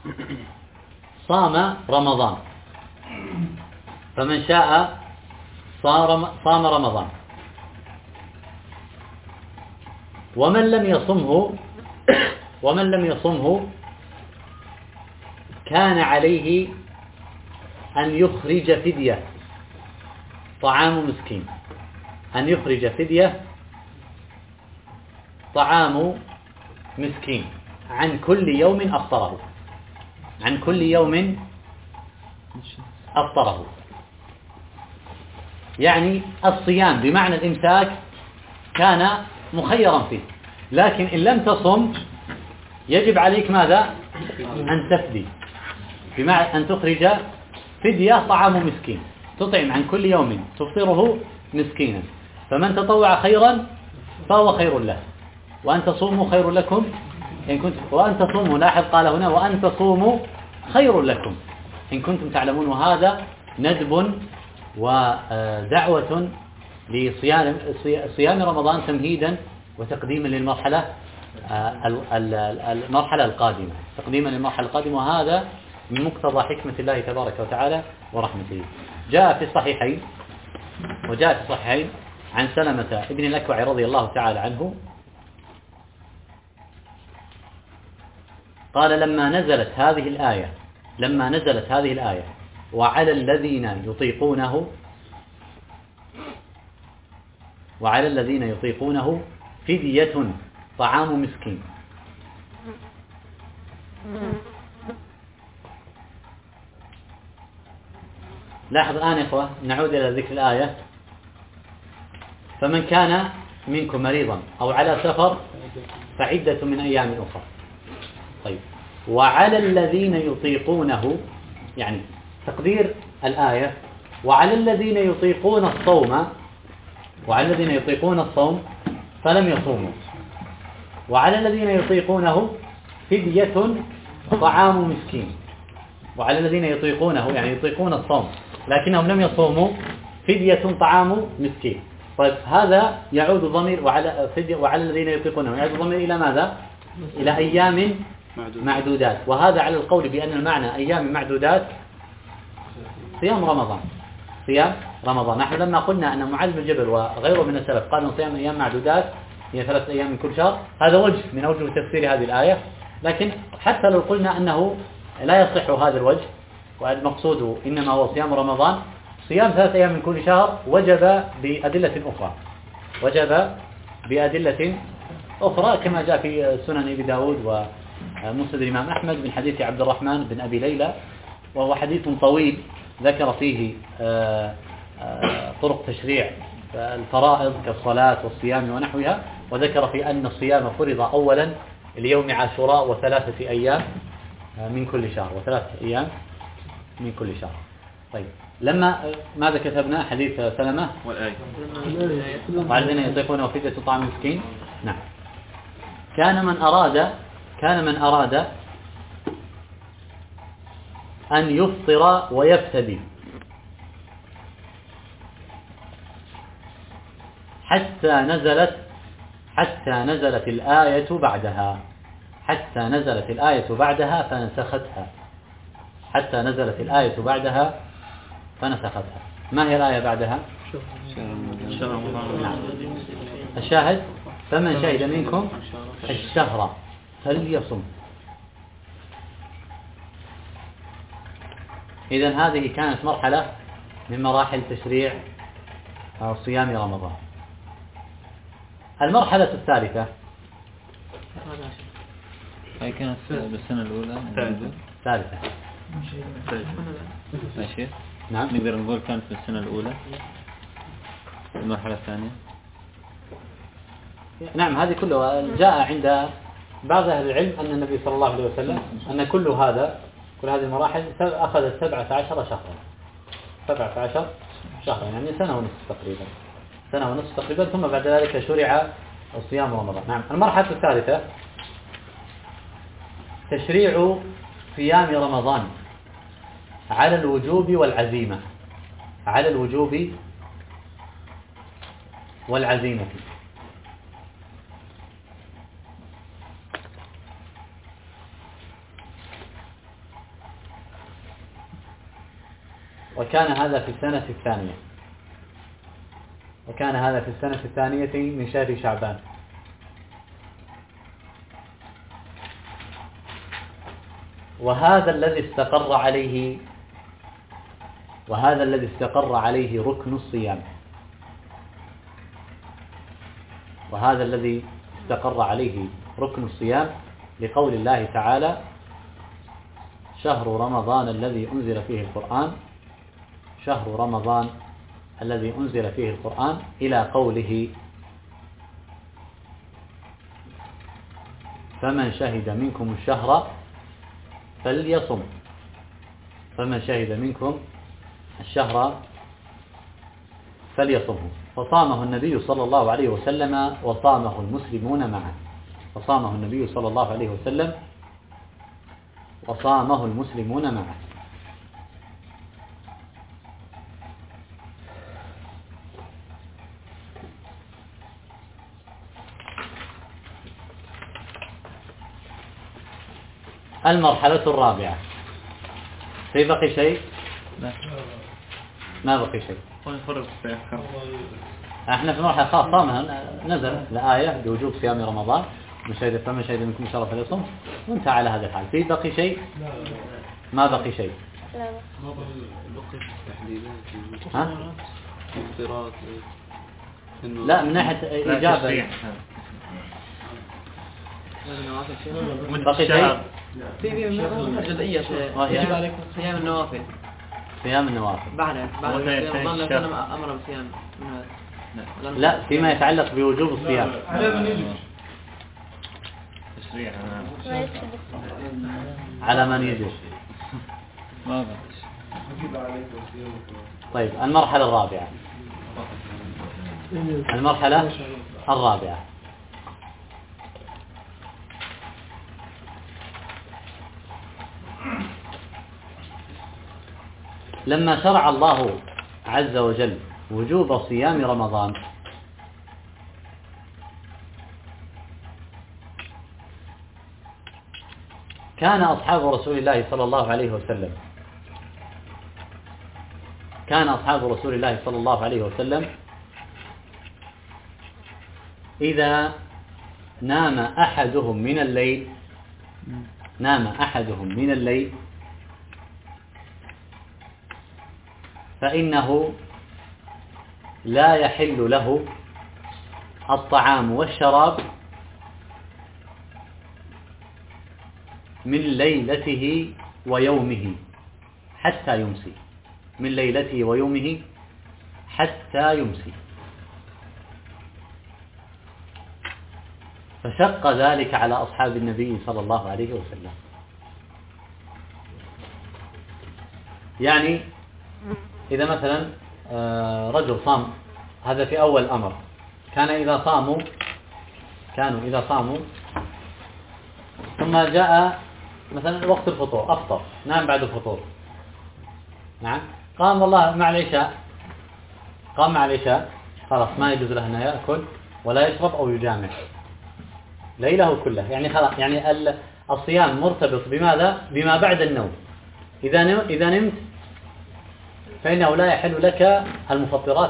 صام رمضان صام رمضان ومن لم يصمه كان عليه أن يخرج فدية طعام مسكين عن كل يوم أفطره. يعني الصيام بمعنى الإمساك كان مخيرا فيه، لكن إن لم تصم يجب عليك ماذا؟ أن تفدي، بمعنى أن تخرج فدية طعام مسكين تطعم عن كل يوم تفطره مسكينا. فمن تطوع خيرا فهو خير له، وأن تصوموا خير لكم إن كنتم، وأن تصوموا، لاحظ قال هنا وأن تصوموا خير لكم إن كنتم تعلمون. وهذا ندب ودعوة لصيام رمضان تمهيدا وتقديما للمرحلة القادمة، وهذا من مقتضى حكمة الله تبارك وتعالى ورحمته. جاء في الصحيحين عن سلمة ابن الأكوع رضي الله تعالى عنه قال لما نزلت هذه الآية وعلى الذين يطيقونه وعلى الذين يطيقونه فدية طعام مسكين. لاحظ الآن يا إخوة، نعود إلى ذكر الآية. فمن كان منكم مريضا أو على سفر فعدة من أيام أخرى. طيب، وعلى الذين يطيقونه، يعني تقدير الآية وعلى الذين يطيقون الصوم، وعلى الذين يطيقون الصوم فلم يصوموا، وعلى الذين يطيقونه فدية طعام مسكين. وعلى الذين يطيقونه يعني يطيقون الصوم لكنهم لم يصوموا فدية طعام مسكين. طيب، هذا يعود الضمير وعلى فدية وعلى الذين يطيقونه يعود الضمير إلى ماذا؟ إلى أيام معدودات. وهذا على القول بأن المعنى أيام معدودات صيام رمضان. صيام رمضان. نحن لما قلنا أن معاذ بن جبل وغيره من السلف قالوا صيام أيام معدودات هي 3 أيام من كل شهر، هذا وجه من أوجه تفسير هذه الآية. لكن حتى لو قلنا أنه لا يصح هذا الوجه والمقصود إنما هو صيام رمضان، صيام 3 أيام من كل شهر وجب بأدلة أخرى، وجب بأدلة أخرى كما جاء في سنن أبي داود ومسند الإمام أحمد من حديث عبد الرحمن بن أبي ليلى، وهو حديث طويل ذكر فيه طرق تشريع الفرائض كالصلاة والصيام ونحوها، وذكر في أن الصيام فرض أولا ليوم عاشوراء و3 أيام من كل شهر، و3 أيام من كل شهر. طيب، لما ماذا كتبنا؟ حديث سلمة والآية وعلى الذين يطيقونه فدية طعام مسكين. نعم. كان من أراد أن يفطر ويفتدي حتى نزلت الآية بعدها، حتى نزلت الآية بعدها فنسختها، حتى نزلت الآية بعدها فنسختها. ما هي الآية بعدها؟ نعم. الشاهد: فمن شهد منكم الشهر فليصم. إذن هذه كانت مرحلة من مراحل تشريع صيام رمضان. المرحلة الثالثة هي كانت بالسنة الأولى الثالثة. ماشي. نعم. نقدر نقول كانت في السنة الأولى. المرحلة الثانية نعم. هذه كلها جاء عند بعض أهل العلم أن النبي صلى الله عليه وسلم أن كل هذه المراحل أخذت 17 شهرا، 17 شهرا، يعني سنة ونصف تقريبا، ثم بعد ذلك شرع صيام رمضان. نعم. المرحلة الثالثة تشريع صيام رمضان على الوجوب والعزيمة، على الوجوب والعزيمة. وكان هذا في السنة الثانية من شهر شعبان. وهذا الذي استقر عليه ركن الصيام، وهذا الذي استقر عليه ركن الصيام لقول الله تعالى: شهر رمضان الذي أنزل فيه القرآن، شهر رمضان الذي أنزل فيه القرآن، إلى قوله: فمن شهد منكم الشهر فليصم، فمن شهد منكم الشهر فليصمه. فصامه النبي صلى الله عليه وسلم وصامه المسلمون معه، فصامه النبي صلى الله عليه وسلم وصامه المسلمون معه. المرحلة الرابعة، في بقي شيء؟ ما بقي شيء. احنا في مرحلة خاصة صامها، نزل الآية بوجوب صيام رمضان، فمن شهد منكم الشهر فليصم، وانتهى على هذا الحال. في بقي شيء؟ ما بقي شيء. ها؟ لا من ناحية إجابة. مدة الشهر. في جزئية يجب عليكم صيام النوافل. صيام النوافل بعد رمضان لو كان أمر بصيام لا فيما يتعلق بوجوب الصيام. على من يجب. تشريع. على من يجب. ما بس. طيب المرحلة الرابعة. المرحلة الرابعة لما شرع الله عز وجل وجوب صيام رمضان كان أصحاب رسول الله صلى الله عليه وسلم إذا نام أحدهم من الليل فإنه لا يحل له الطعام والشراب من ليلته ويومه حتى يمسي. فشق ذلك على أصحاب النبي صلى الله عليه وسلم. يعني إذا مثلا رجل صام، هذا في أول أمر، كانوا إذا صاموا ثم جاء مثلا وقت الفطور أفطر، نام بعد الفطور، نعم، قام والله مع العشاء خلاص ما يجوز له أن يأكل ولا يشرب أو يجامع ليله كله، يعني خلاص، يعني الصيام مرتبط بماذا؟ بما بعد النوم. إذا نمت فإنه لا يحل لك المفطرات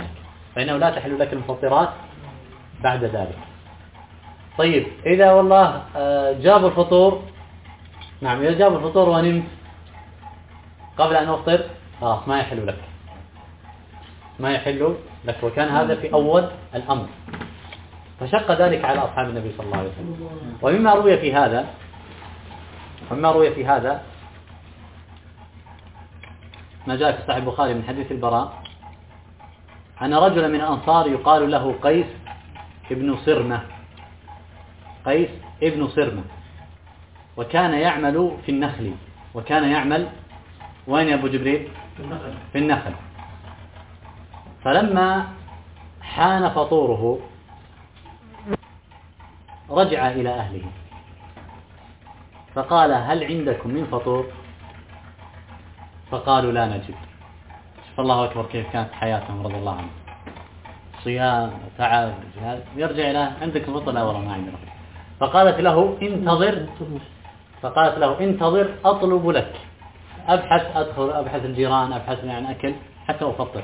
بعد ذلك. طيب إذا والله جاب الفطور، نعم، إذا جاب الفطور ونمت قبل أن أفطر خلاص ما يحل لك، وكان هذا في أول الأمر، فشق ذلك على أصحاب النبي صلى الله عليه وسلم. ومما روي في هذا ما جاء في صحيح البخاري من حديث البراء أن رجلا من الأنصار يقال له قيس ابن صرمة، وكان يعمل في النخل، وين يا أبو جبريل؟ في النخل. فلما حان فطوره رجع إلى أهله فقال: هل عندكم من فطور؟ فقالوا: لا نجد. شوف الله أكبر كيف كانت حياتهم رضي الله عنهم، صيام تعب جهاد، يرجع إلى عندكم فطر؟ لا والله ما عندنا. فقالت له: انتظر أطلب لك، أبحث الجيران، أبحث عن أكل حتى أفطر.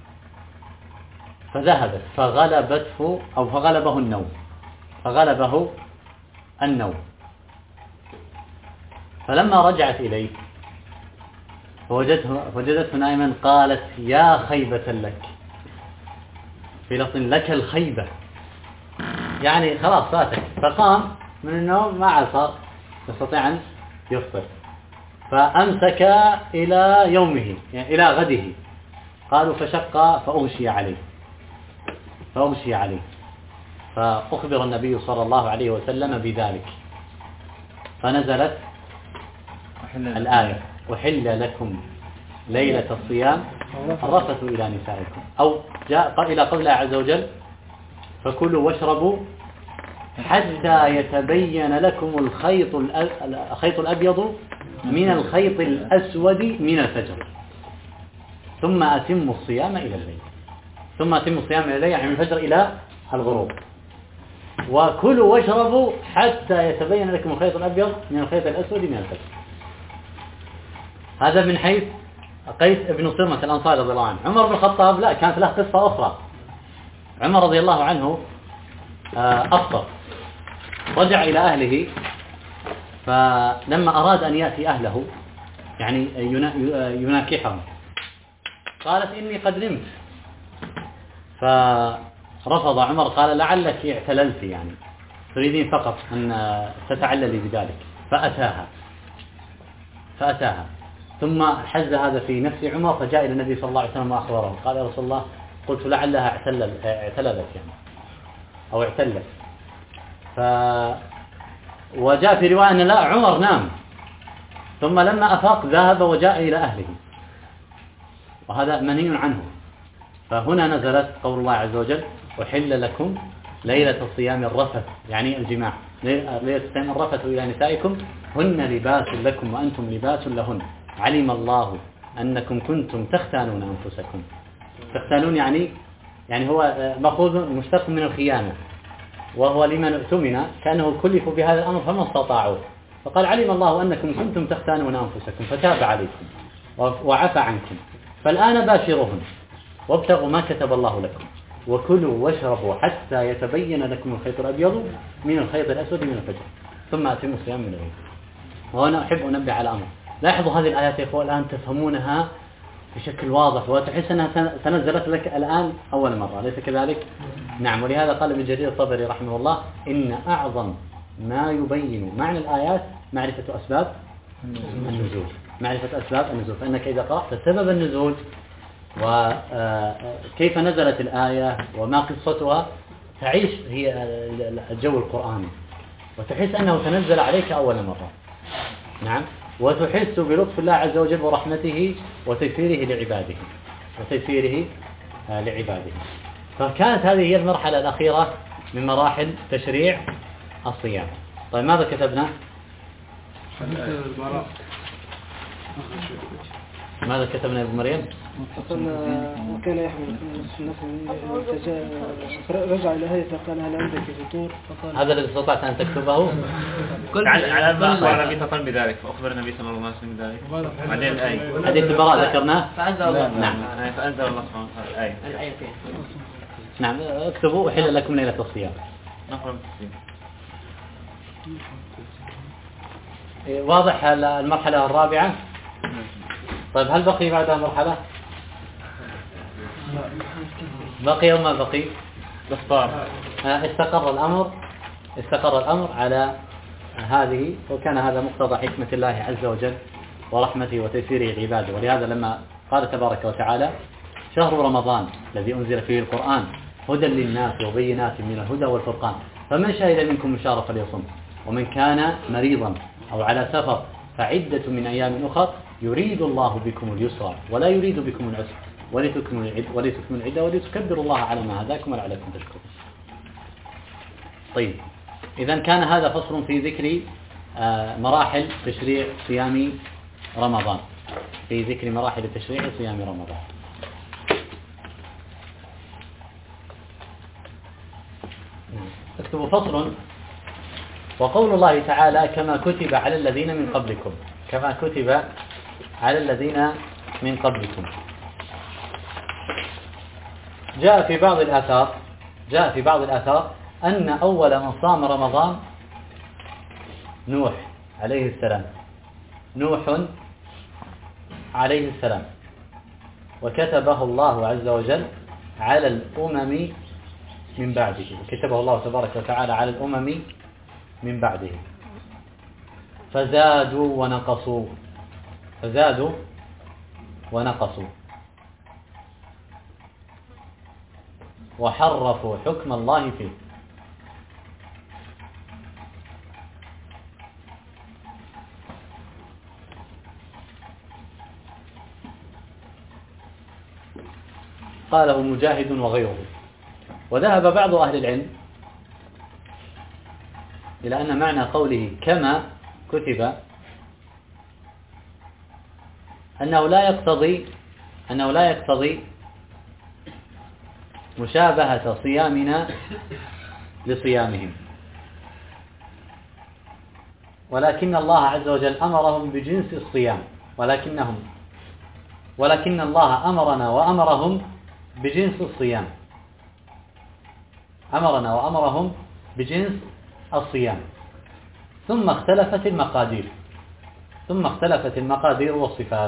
فذهبت فغلبه النوم. فلما رجعت إليه فوجدته نائما، قالت: يا خيبة لك، في لفظ لك الخيبة، يعني خلاص فاتك. فقام من النوم ما عاد صار يستطيع أن يفطر، فأمسك إلى يومه، يعني إلى غده. قالوا: فشق فأغشي عليه. فأخبر النبي صلى الله عليه وسلم بذلك، فنزلت الآية: أحل لكم ليلة الصيام الرفث إلى نسائكم، أو جاء إلى قوله عز وجل: فكلوا واشربوا حتى يتبين لكم الخيط الأبيض من الخيط الأسود من الفجر ثم أتموا الصيام إلى الليل. يعني من الفجر إلى الغروب. وكلوا واشربوا حتى يتبين لكم الخيط الأبيض من الخيط الأسود من الفجر. هذا من حيث قيس ابن صرمة الأنصاري رضي الله عنه. عمر بن الخطاب لا، كانت له قصة أخرى. عمر رضي الله عنه أفطر، رجع إلى أهله، فلما أراد أن يأتي أهله يعني يناكحهم، قالت: إني قد نمت. رفض عمر، قال لعلك اعتللت، يعني تريدين فقط أن تتعللي بذلك، فأتاها. ثم حز هذا في نفس عمر، فجاء إلى النبي صلى الله عليه وسلم وأخبره، قال يا رسول الله قلت لعلها اعتللت يعني أو اعتلت. وجاء في رواية أن لا، عمر نام، ثم لما أفاق ذهب وجاء إلى أهله، وهذا منهي عنه. فهنا نزلت قول الله عز وجل أحل لكم ليلة الصيام الرفث، يعني الجماع، ليلة الصيام الرفث إلى نسائكم هن لباس لكم وأنتم لباس لهن علم الله أنكم كنتم تختانون أنفسكم. تختانون يعني هو مأخوذ مشتق من الخيانة، وهو لمن اؤتمن كأنه كلفوا بهذا الأمر فما استطاعوا، فقال علم الله أنكم كنتم تختانون أنفسكم فتاب عليكم وعفى عنكم، فالآن باشروهن وابتغوا ما كتب الله لكم وكلوا واشربوا حتى يتبين لكم الخيط الأبيض من الخيط الأسود من الفجر ثم أتموا الصيام من الليل. وأنا أحب أنبه على أمر، لاحظوا هذه الآيات يا إخوة الآن تفهمونها بشكل واضح، وتحس أنها تنزلت لك الآن أول مرة، أليس كذلك؟ نعم. ولهذا قال ابن جرير الطبري رحمه الله إن أعظم ما يبين معنى الآيات معرفة أسباب النزول، معرفة أسباب النزول. فإنك إذا قرأت سبب النزول وكيف نزلت الآية وما قصتها تعيش هي الجو القرآني، وتحس أنه تنزل عليك أول مرة. نعم. وتحس بلطف الله عز وجل ورحمته وتيسيره لعباده. فكانت هذه هي المرحلة الأخيرة من مراحل تشريع الصيام. طيب ماذا كتبنا؟ ماذا كتبنا يا ابو مريم؟ قلنا وكان يحمل رجع إلى هذه فقال هل عندك فطور؟ هذا الذي استطعت أن تكتبه؟ على الباقي النبي صلى بذلك فأخبر النبي صلى الله عليه وسلم بذلك. بعدين الآية حديث البراء ذكرناه؟ فأنزل الله. نعم. فأنزل الله سبحانه وتعالى الآية فين؟ نعم. اكتبوا أحل لكم ليلة الصيام. نقرأ واضح المرحلة الرابعة؟ طيب هل بقي بعدها مرحلة؟ بقي وما بقي؟ استقر الأمر على هذه، وكان هذا مقتضى حكمة الله عز وجل ورحمته وتيسيره لعباده. ولهذا لما قال تبارك وتعالى شهر رمضان الذي أنزل فيه القرآن هدى للناس وبينات من الهدى والفرقان فمن شهد منكم الشهر فليصم ومن كان مريضا أو على سفر فعدة من أيام أخرى يريد الله بكم اليسر ولا يريد بكم العسر ولتكملوا العدة ولتكبروا الله على ما هداكم ولعلكم تشكرون. طيب إذا كان هذا فصل في ذكر مراحل تشريع صيام رمضان، في ذكر مراحل تشريع صيام رمضان. اكتبوا فصل. وقول الله تعالى كما كتب على الذين من قبلكم، كما كتب على الذين من قبلكم. جاء في بعض الآثار أن أول من صام رمضان نوح عليه السلام، وكتبه الله عز وجل على الأمم من بعده، كتبه الله تبارك وتعالى على الأمم من بعده، فزادوا ونقصوا وحرفوا حكم الله فيه. قاله مجاهد وغيره. وذهب بعض أهل العلم إلى أن معنى قوله كما كتب أنه لا يقتضي مشابهة صيامنا لصيامهم، ولكن الله عز وجل أمرهم بجنس الصيام، ولكن الله أمرنا وأمرهم بجنس الصيام، أمرنا وأمرهم بجنس الصيام. ثم اختلفت المقادير والصفات.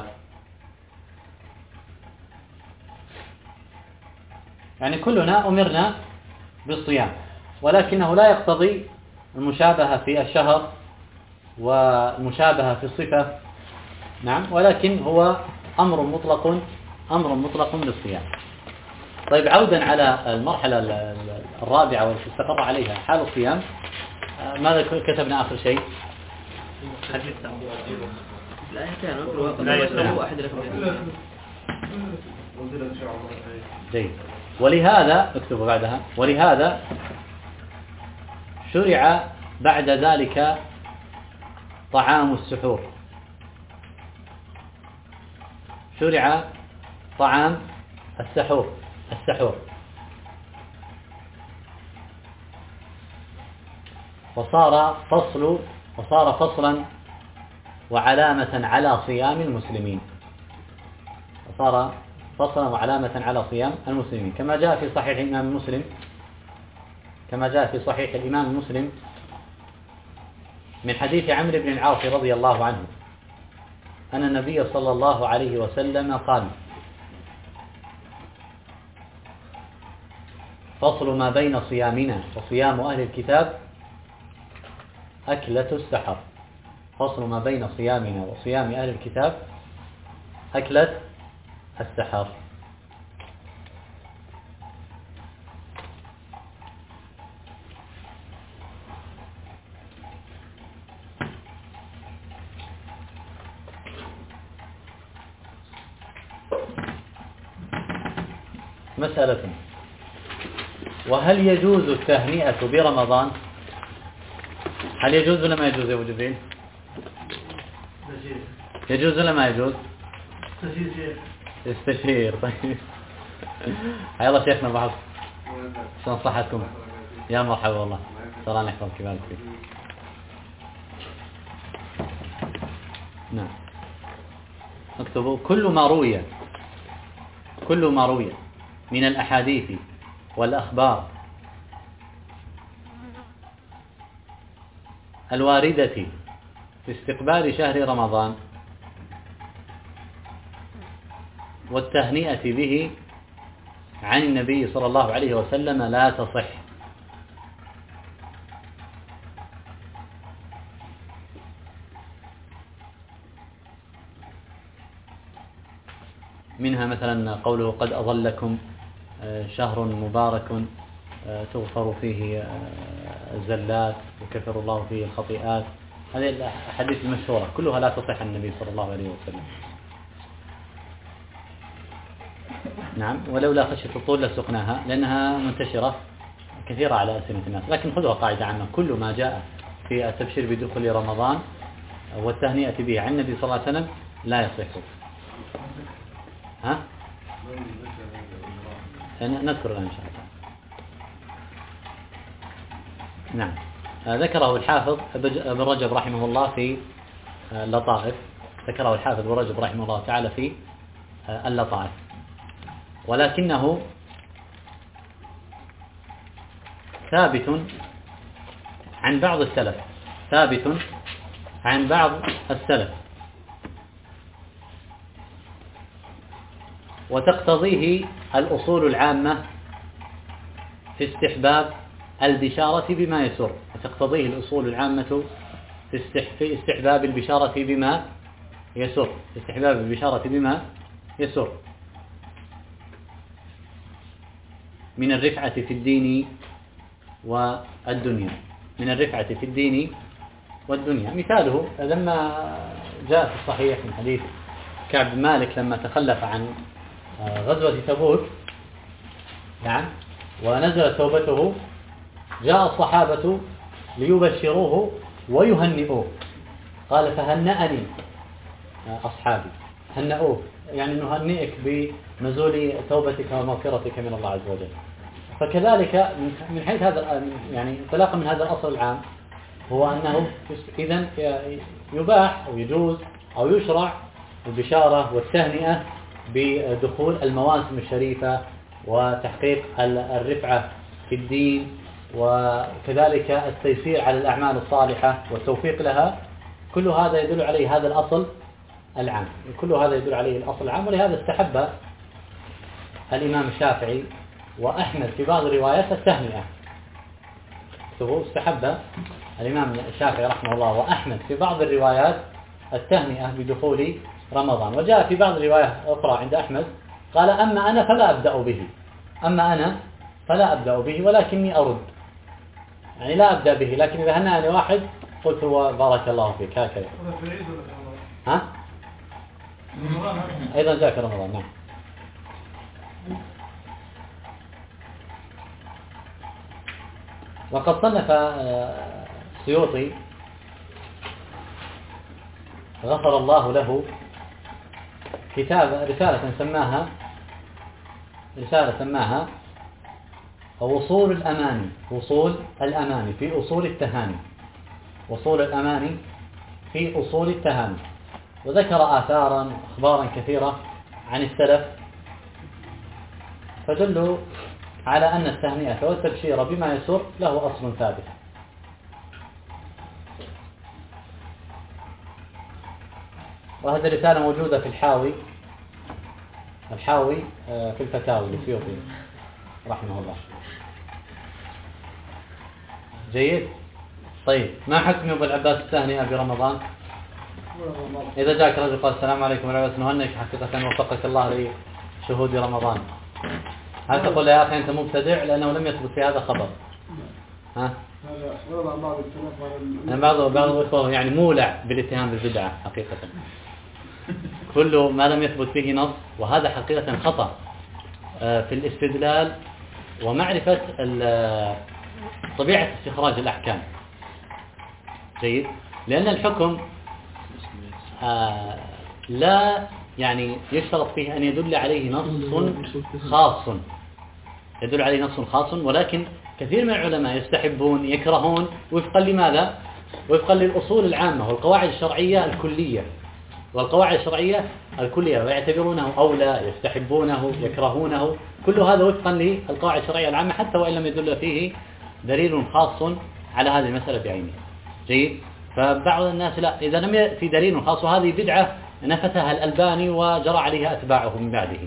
يعني كلنا أمرنا بالصيام، ولكنه لا يقتضي المشابهة في الشهر والمشابهة في الصفة. نعم، ولكن هو أمر مطلق بالصيام. طيب، عودا على المرحلة الرابعة والتي استقر عليها حال الصيام، ماذا كتبنا آخر شيء؟ لا يسلم أحد لكم. جيد. ولهذا اكتبوا بعدها، ولهذا شرع بعد ذلك طعام السحور. شرع طعام السحور وصار فصلا وعلامة على صيام المسلمين. وصار فصلا وعلامة على صيام المسلمين، كما جاء في صحيح الإمام مسلم من حديث عمرو بن العاص رضي الله عنه أن النبي صلى الله عليه وسلم قال: فصل ما بين صيامنا وصيام أهل الكتاب أكلة السحر. فصل ما بين صيامنا وصيام أهل الكتاب أكلة السحر. مسألة: وهل يجوز التهنئة برمضان؟ هل يجوز ولا ما يجوز يا أبو جبريل؟ يجوز ولا ما يجوز؟ استشير. طيب، حيا الله شيخنا بعض، شلون صحتكم؟ يا مرحبا والله، صلى الله يحفظك ويبارك فيك. نعم، اكتبوا: كل ما روي من الأحاديث والأخبار الواردة في استقبال شهر رمضان والتهنئة به عن النبي صلى الله عليه وسلم لا تصح. منها مثلا قوله: قد أظلكم شهر مبارك تغفر فيه الزلات وكفر الله فيه الخطيئات. هذه الأحاديث المشهورة كلها لا تصح عن النبي صلى الله عليه وسلم. نعم، ولولا خشية الطول لسقناها، لأنها منتشرة كثيرة على ألسنة الناس. لكن خذوها قاعدة عامة: كل ما جاء في التبشير بدخول رمضان والتهنئة به عن النبي صلى الله عليه وسلم لا يصح. ها؟ نذكر الآن إن شاء الله. نعم، ذكره الحافظ ابن رجب رحمه الله في اللطائف. ذكره الحافظ ابن رجب رحمه الله تعالى في اللطائف، ولكنه ثابت عن بعض السلف، وتقتضيه الأصول العامة في استحباب البشارة بما يسر. وتقتضيه الأصول العامة في استحباب البشارة بما يسر، من الرفعة في الدين والدنيا. مثاله لما جاء في الصحيح من حديث كعب بن مالك لما تخلف عن غزوة تبوك، نعم، ونزلت توبته، جاء الصحابة ليبشروه ويهنئوه. قال: فهنأني أصحابي. هنئوه يعني نهنئك بنزول توبتك ومغفرتك من الله عز وجل. فكذلك من حيث هذا يعني انطلاقا من هذا الأصل العام، هو أنه إذن يباح أو يجوز أو يشرع البشارة والتهنئة بدخول المواسم الشريفة وتحقيق الرفعة في الدين، وكذلك التيسير على الأعمال الصالحة والتوفيق لها. كل هذا يدل عليه هذا الأصل العام. ولهذا استحب الإمام الشافعي وأحمد في بعض الروايات التهنئة. استحب الإمام الشافعي رحمه الله وأحمد في بعض الروايات التهنئة بدخول رمضان. وجاء في بعض الروايات أخرى عند أحمد قال أما أنا فلا أبدأ به، أما أنا فلا أبدأ به ولكني أرد، يعني لا أبدأ به، لكن إذا هنأني واحد قلت هو بارك الله فيك هكذا. ها؟ أيضا جاء في رمضان. نعم. وقد صنف السيوطي غفر الله له رسالة سماها وصول الأماني في أصول التهاني، وصول الأماني في أصول التهاني، وذكر آثارا وأخبارا كثيرة عن السلف فدلوا على أن التهنئة والتبشير بما يسر له أصل ثابت. وهذه الرسالة موجودة في الحاوي في الفتاوي للسيوطي رحمه الله. جيد. طيب ما حكم أبو العباس التهنئة برمضان؟ إذا جاءك رجل قال السلام عليكم ورحمة الله نهنئك حقيقة وفقك الله لشهود رمضان، هل تقول يا أخي أنت مبتدع لأنه لم يثبت في هذا خبر؟ ها؟ بعض الإخوة يعني مولع بالاتهام بالبدعة حقيقة، كل ما لم يثبت فيه نص، وهذا حقيقة خطأ في الاستدلال ومعرفة طبيعة استخراج الأحكام. جيد. لأن الحكم لا يعني يشترط فيه أن يدل عليه نص خاص، ولكن كثير من العلماء يستحبون يكرهون وفقا لماذا؟ وفقا للأصول العامة والقواعد الشرعية الكلية، ويعتبرونه أولى، يستحبونه، يكرهونه، كل هذا وفقا للقواعد الشرعية العامة حتى وإن لم يدل فيه دليل خاص على هذه المسألة بعينها. جيد. فبعض الناس لا، إذا لم يأتي دليل خاص، وهذه بدعة نفتها الألباني وجرى عليها أتباعه من بعده،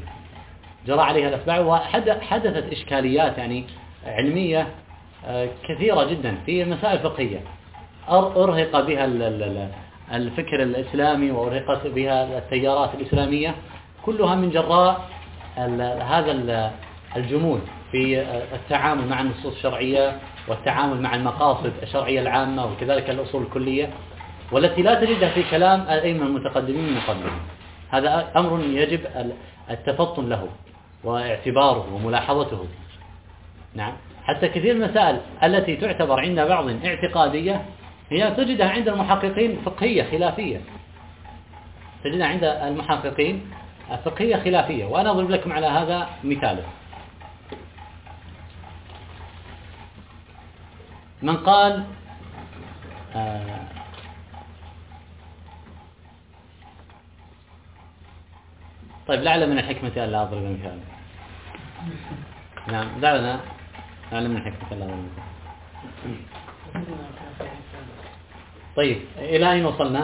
وحدثت إشكاليات يعني علمية كثيرة جدا في مسائل فقهية أرهق بها الفكر الإسلامي وأرهقت بها التيارات الإسلامية، كلها من جراء هذا الجمود في التعامل مع النصوص الشرعية والتعامل مع المقاصد الشرعية العامة، وكذلك الأصول الكلية، والتي لا تجدها في كلام الأئمة المتقدمين من قبلهم. هذا أمر يجب التفطن له واعتباره وملاحظته. نعم. حتى كثير من المسائل التي تعتبر عند بعض اعتقادية هي تجدها عند المحققين فقهية خلافية، وأنا أضرب لكم على هذا مثالا. من قال طيب لعل من الحكمة ألا أضرب مثالا. نعم لعل من الحكمة ألا أضرب مثالا. طيب إلى أين وصلنا؟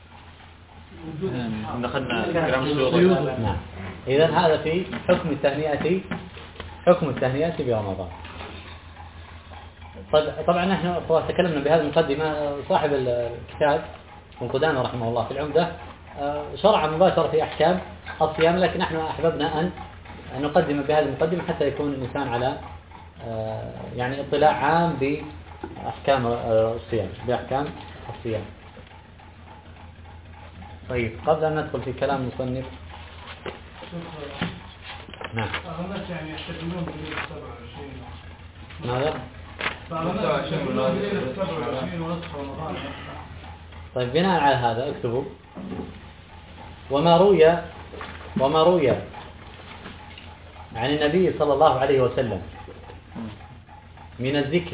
دخلنا كلام السيوطي. نعم. إذا هذا في حكم التهنئة برمضان. طبعا نحن تكلمنا بهذه المقدمة. صاحب الكتاب ابن قدامة رحمه الله في العمدة شرع مباشرة في أحكام الصيام، لكن نحن أحببنا أن نقدم بهذه المقدمة حتى يكون الإنسان على يعني اطلاع عام بأحكام الصيام. طيب قبل أن ندخل في كلام المصنف. نعم. يعني يحتفلون بليلة 27. ماذا؟ 27 ونصف رمضان. طيب بناء على هذا اكتبوا وما روي عن النبي صلى الله عليه وسلم من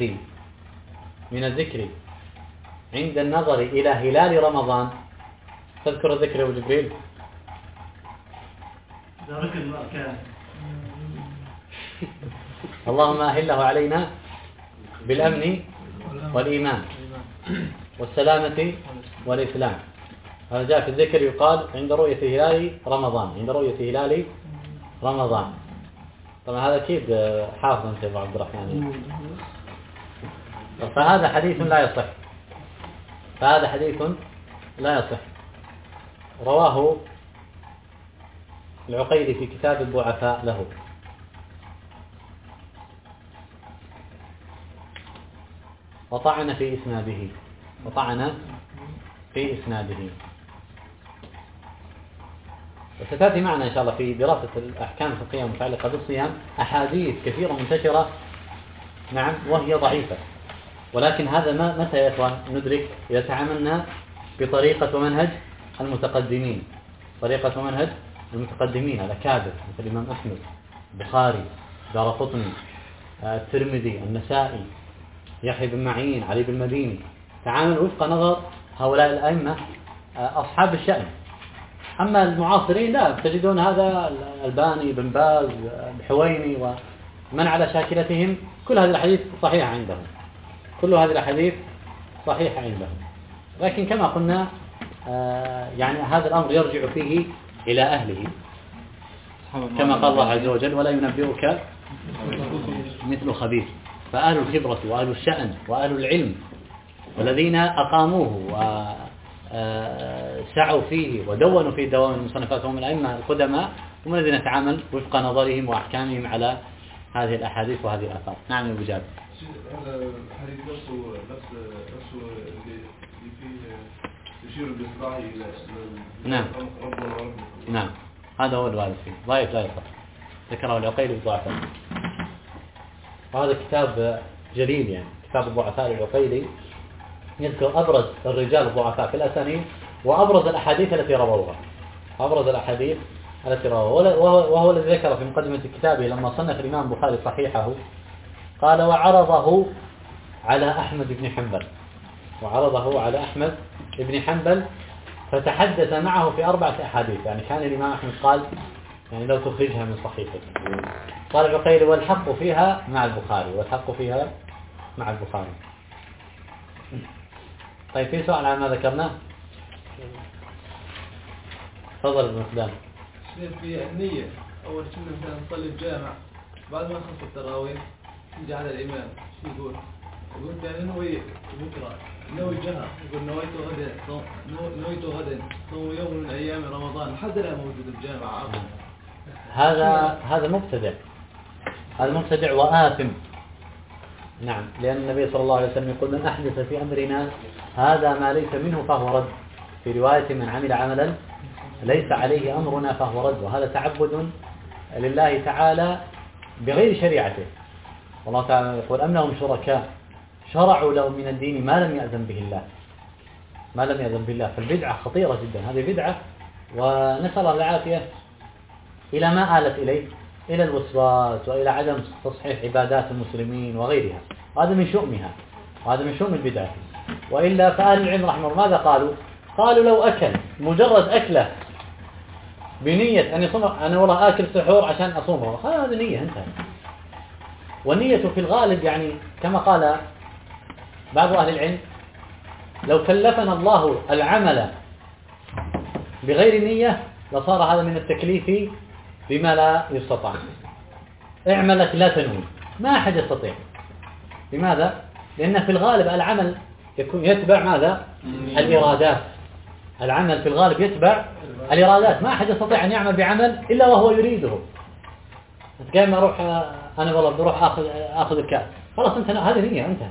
الذكر عند النظر إلى هلال رمضان. تذكر الذكر يا أبو جبريل؟ اللهم أهله علينا بالأمن والإيمان والسلامة والإسلام. هذا جاء في الذكر يقال عند رؤية هلال رمضان. طبعا هذا أكيد حافظ أنت أبو عبد الرحمن. فهذا حديث لا يصح، فهذا حديث لا يصح. رواه العقيلي في كتاب الضعفاء له. وطعن في إسناده. وستأتي معنا إن شاء الله في دراسة الأحكام الفقهية المتعلقة بالصيام أحاديث كثيرة منتشرة، نعم، وهي ضعيفة. ولكن هذا متى يا إخوان ندرك؟ إذا تعاملنا بطريقة ومنهج المتقدمين، طريقة ومنهج المتقدمين الأكابر مثل الإمام أحمد، البخاري، دارقطني، الترمذي، النسائي، يحيى بن معين، علي بن المديني. تعامل وفق نظر هؤلاء الأئمة أصحاب الشأن. أما المعاصرين لا، تجدون هذا الألباني، بن باز، الحويني ومن على شاكلتهم، كل هذه الأحاديث صحيحة عندهم، كل هذه الأحاديث صحيحة عندهم. لكن كما قلنا يعني هذا الأمر يرجع فيه إلى أهله، كما قال الله عز وجل: ولا ينبئك مثل خبير. فأهل الخبرة وأهل الشأن وأهل العلم والذين أقاموه وسعوا فيه ودونوا في دوام المصنفات هم الأئمة القدماء، هم الذين يتعامل وفق نظرهم وأحكامهم على هذه الأحاديث وهذه الآثار. نعم يا أبو جابر. هذا الحديث نفسه اللي فيه يشير بالإصبع إلى نعم نعم، هذا هو الوارد فيه، ضعيف لا يصح، ذكره العقيلي بضعفه. وهذا كتاب جليل، يعني كتاب الضعفاء للعقيلي، يذكر أبرز الرجال الضعفاء في الأسانيد وأبرز الأحاديث التي رووها، وهو الذي ذكر في مقدمة كتابه لما صنف الإمام البخاري صحيحه، قال: وعرضه على أحمد بن حنبل فتحدث معه في 4 أحاديث. يعني كان الإمام أحمد قال: يعني لو تخرجها من صحيحك. قال العقيلي: والحق فيها مع البخاري. طيب، في سؤال على ما ذكرناه؟ تفضل ابن مقدام. في النية، أول شيء مثلا نصلي الجامع، بعد ما نخلص التراويح نجي على الإمام شو يقول يعني نوي بكرة، نوي جهة، يقول نويت غدا صوم يوم من أيام رمضان، لحد الآن موجود الجامع. هذا مبتدع وآثم. نعم، لأن النبي صلى الله عليه وسلم يقول: من أحدث في أمرنا هذا ما ليس منه فهو رد. في رواية: من عمل عملا ليس عليه أمرنا فهو رد. وهذا تعبد لله تعالى بغير شريعته. والله تعالى يقول: أم لهم شركاء شرعوا له من الدين ما لم يأذن به الله. فالبدعة خطيرة جدا، هذه بدعة، ونسأل الله العافية. إلى ما آلت إليه؟ إلى الوسواس وإلى عدم تصحيح عبادات المسلمين وغيرها. هذا من شؤمها، وهذا من شؤم البدعة. وإلا فأهل العلم رحمه الله ماذا قالوا؟ قالوا: لو أكل مجرد أكله بنية أن يصوم، أنا والله آكل سحور عشان أصوم، هذا نية، انتهى. والنية في الغالب يعني كما قال بعض أهل العلم: لو كلفنا الله العمل بغير نية لصار هذا من التكليف بما لا يستطاع. اعملك لا تنوي، ما أحد يستطيع. لماذا؟ لأن في الغالب العمل يتبع ماذا؟ الإرادات. العمل في الغالب يتبع الإرادات، ما أحد يستطيع أن يعمل بعمل إلا وهو يريده. أنت قايم أروح، أنا والله بروح أخذ الكاس، خلاص أنت هذه نية، أنت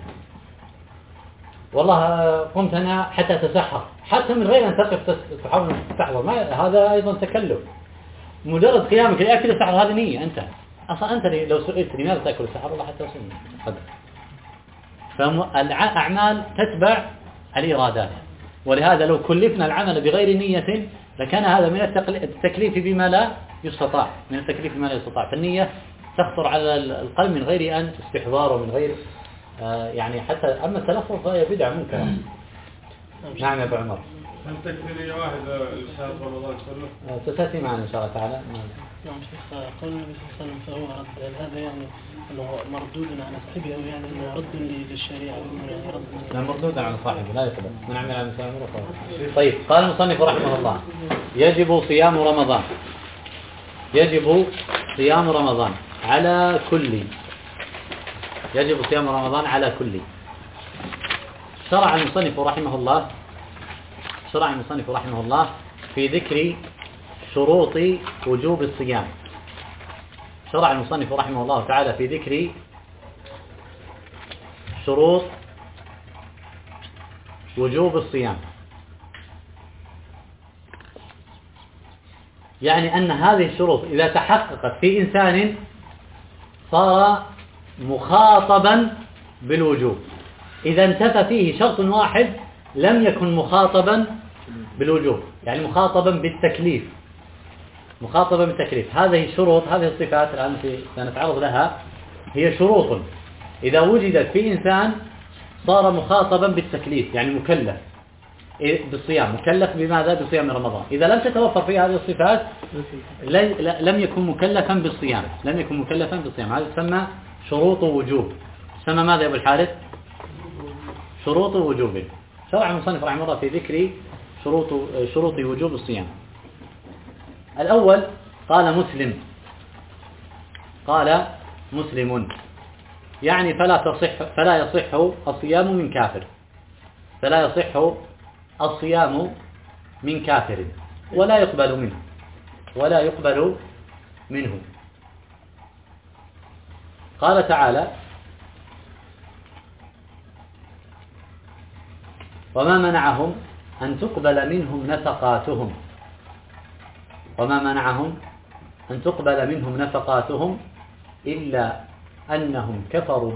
والله قمت أنا حتى أتسحر، حتى من غير أن تقف تحاول تستحضر، هذا أيضا تكلف. مجرد قيامك لأكل السحر هذه نية، أنت أصلا أنت لو سئلت لماذا تأكل السحر والله حتى أصلا قدر. فالأعمال تتبع الإرادات، ولهذا لو كلفنا العمل بغير نية لكان هذا من التكليف بما لا يستطاع، فالنية تخطر على القلب من غير أن استحضار ومن غير يعني حتى. أما التلفظ فهي بدعة منكرة. نعم يا أبو عمر. هل تكفي واحدة لشهر رمضان كله؟ ستأتي معنا إن شاء الله تعالى. نعم شيخ، قول النبي صلى الله عليه وسلم فهو رد، هذا يعني أنه مردود على صاحبه، أو يعني أنه رد للشريعة، يعني رد. لا، مردود على صاحبه لا يقبل، من عمل على مسلم رفض. طيب، قال المصنف رحمه الله: يجب صيام رمضان. على كل، يجب صيام رمضان على كل. شرع المصنف رحمه الله في ذكر شروط وجوب الصيام. شرع المصنف رحمه الله تعالى في ذكر شروط وجوب الصيام، يعني أن هذه الشروط إذا تحققت في إنسان صار مخاطبا بالوجوب. إذا انتفى فيه شرط واحد لم يكن مخاطبا بالوجوب، يعني مخاطبا بالتكليف. هذه الشروط، هذه الصفات الآن سنتعرض لها، هي شروط إذا وجدت في إنسان صار مخاطبا بالتكليف، يعني مكلف بالصيام. مكلف بماذا؟ بصيام رمضان. إذا لم تتوفر فيه هذه الصفات لم يكن مكلفا بالصيام، هذا يسمى شروط وجوب. يسمى ماذا يا أبو الحارث؟ شروط وجوب. شرع المصنف رحمه الله في ذكر شروط وجوب الصيام. الأول قال مسلم، يعني فلا يصح الصيام من كافر، ولا يقبل منه. قال تعالى: وما منعهم أن تقبل منهم نفقاتهم إلا أنهم كفروا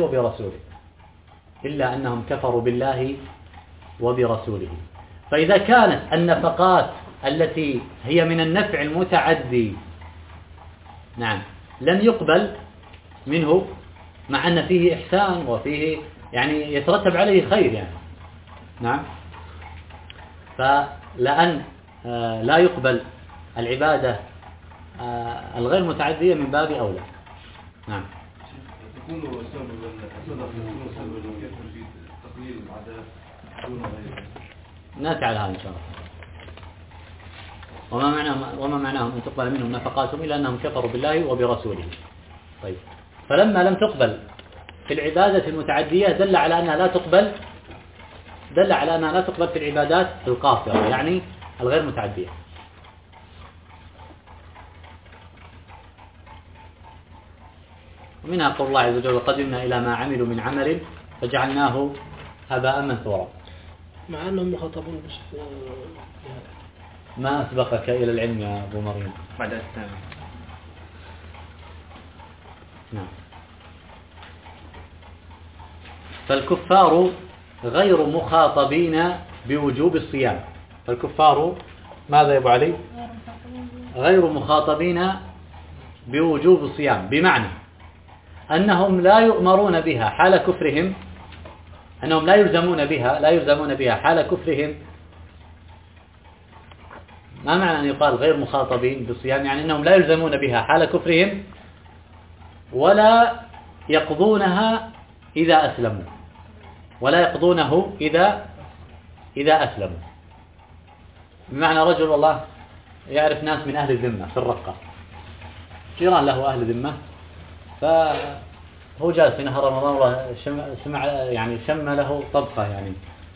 بالله وبرسوله. فإذا كانت النفقات التي هي من النفع المتعدي لم يقبل منه، مع أن فيه إحسان وفيه يعني يترتب عليه خير فلأن لا يقبل العبادة الغير متعدية من باب أولى. يكون سبب في تقليل العذاب دون غيره. نأتي على هذا إن شاء الله. وما معناهم أن تقبل منهم نفقاتهم إلا أنهم كفروا بالله وبرسوله. طيب، فلما لم تقبل في العبادة المتعدية دل على أنها لا تقبل في العبادات القاصرة، يعني الغير متعدية. ومنها قول الله عز وجل: وقدمنا إلى ما عملوا من عمل فجعلناه هباء منثورا. مع أنهم مخاطبون ما أسبقك إلى العلم يا أبو مريم؟ بعد الثاني. نعم. فالكفار غير مخاطبين بوجوب الصيام. فالكفار ماذا يا أبو علي؟ غير مخاطبين بوجوب الصيام، بمعنى أنهم لا يؤمرون بها حال كفرهم، أنهم لا يلزمون بها حال كفرهم. ما معنى أن يقال غير مخاطبين بالصيام؟ يعني أنهم لا يلزمون بها حال كفرهم ولا يقضونها إذا أسلموا، إذا أسلموا. بمعنى رجل والله يعرف ناس من أهل الذمة في الرقة، جيران له أهل ذمة، فهو جالس في نهار رمضان شم له طبخة يعني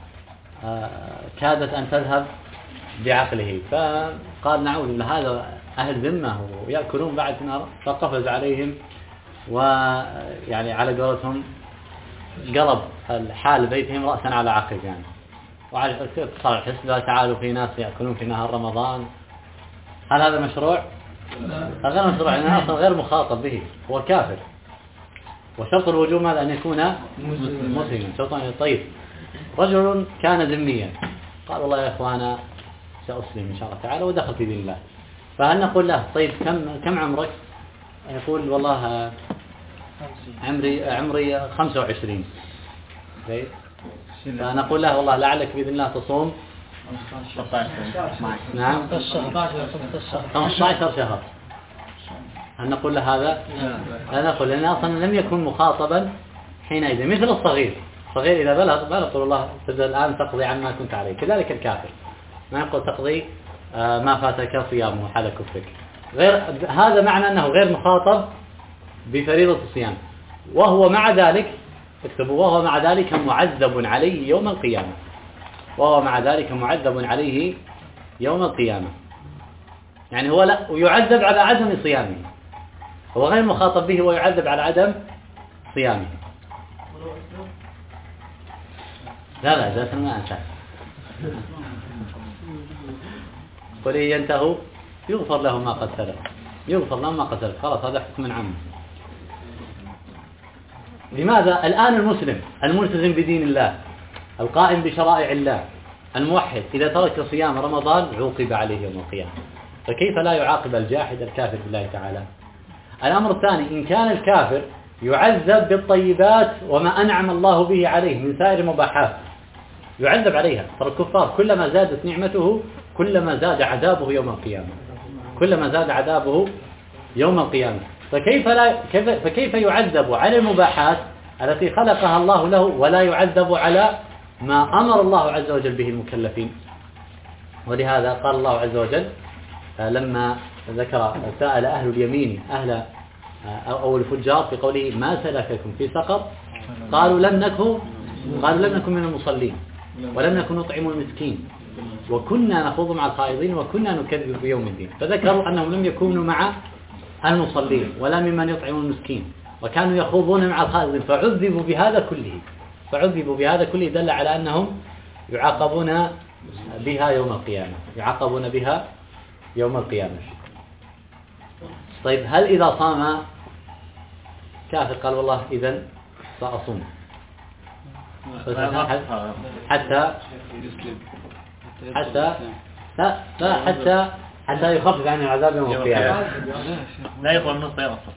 كادت أن تذهب بعقله، فقال نعوذ بالله هذا أهل ذمة ويأكلون بعد في نهار، فقفز عليهم ويعني على قولتهم قلب الحال بيتهم رأسا على عقب يعني، وعلى اتصال الحسبة تعالوا في ناس يأكلون في نهار رمضان. هل هذا مشروع؟ غير مشروع، لأنه أصلا غير مخاطب به، هو كافر. وشرط الوجوب ماذا؟ أن يكون مسلما. شرطان. طيب، رجل كان ذميا قال والله يا إخوانا سأسلم إن شاء الله تعالى، ودخل في دين الله، فهل نقول له طيب كم عمرك؟ يقول والله عمري 25. فنقول له والله لعلك بإذن الله تصوم 15 شهر. هل نقول له هذا؟ لا نقول، لأنه أصلا لم يكن مخاطبا حينئذ. مثل الصغير إذا بلغ ما نقول الله الآن تقضي عما كنت عليه. كذلك الكافر ما يقول تقضي ما فاتك صيامه حال كفرك. هذا معنى أنه غير مخاطب بفريضة الصيام، وهو مع ذلك اكتبوا وهو مع ذلك معذب عليه يوم القيامة، وهو مع ذلك معذب عليه يوم القيامة. يعني هو لا يعذب على عدم صيامه، هو غير مخاطب به ويعذب على عدم صيامه. لا إذا ما أنسى ولن ينتهوا يغفر له ما قد سلف، يغفر له ما قد سلف، خلاص هذا حكم عام. لماذا الآن المسلم الملتزم بدين الله القائم بشرائع الله الموحد إذا ترك صيام رمضان عوقب عليه يوم القيامة، فكيف لا يعاقب الجاحد الكافر بالله تعالى؟ الأمر الثاني، إن كان الكافر يعذب بالطيبات وما أنعم الله به عليه من سائر المباحات يعذب عليها، ترى الكفار كلما زادت نعمته كلما زاد عذابه يوم القيامة، كلما زاد عذابه يوم القيامة. فكيف يعذب على المباحات التي خلقها الله له ولا يعذب على ما أمر الله عز وجل به المكلفين؟ ولهذا قال الله عز وجل لما ذكر سأل أهل اليمين أو الفجار في قوله ما سلككم في سقر قالوا لم نكن من المصلين ولم نكن نطعم المسكين وكنا نخوض مع الخائضين وكنا نكذب بيوم الدين. فذكروا أنهم لم يكونوا مع المصلين ولا ممن يطعم المسكين وكانوا يخوضون مع الخائضين، فعذبوا بهذا كله دل على أنهم يعاقبون بها يوم القيامة. طيب هل إذا صام كافر قال والله إذن سأصوم حتى يخفف عن العذاب يوم القيامة؟ لا يقوم من الصيام أصلا،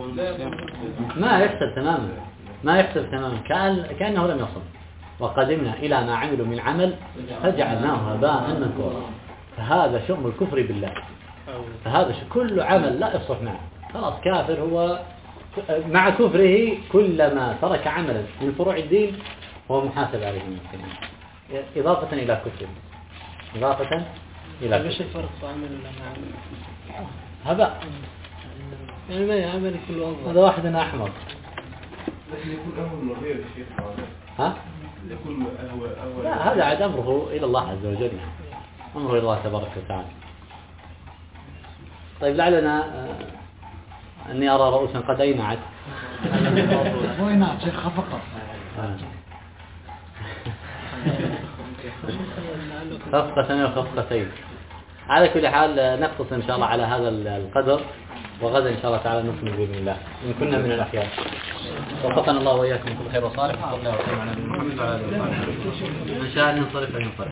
ما يحسب تماما كأنه لم يصم. وقدمنا إلى ما عملوا من عمل فجعلناه هباء منثورا. فهذا شؤم الكفر بالله، فهذا كل عمل لا يصلح معه، خلاص كافر هو مع كفره كلما ترك عملا من فروع الدين هو محاسب عليه من القيامة إضافة إلى كفره. ايش الفرق بين عمل وعمل؟ هباء يعني ما يعمل كله أفضل. هذا واحد أحمر. لكن يكون أهون غير الشيخ ها؟ يكون أهون. لا هذا عاد أمره إلى الله عز وجل، أمره إلى الله تبارك وتعالى. طيب لعلنا أني أرى رؤوسا قد أينعت. وينعت شيخ خفقة. خفقة وخفقتين. على كل حال نقتصر إن شاء الله على هذا القدر، وغدا إن شاء الله تعالى نكمل بإذن الله إن كنا من الأحياء. وفقنا الله وإياكم في الخير والصالح. صلى الله وسلم على نبينا محمد وعلى آله وصحبه. من شاء أن ينصرف فلينصرف.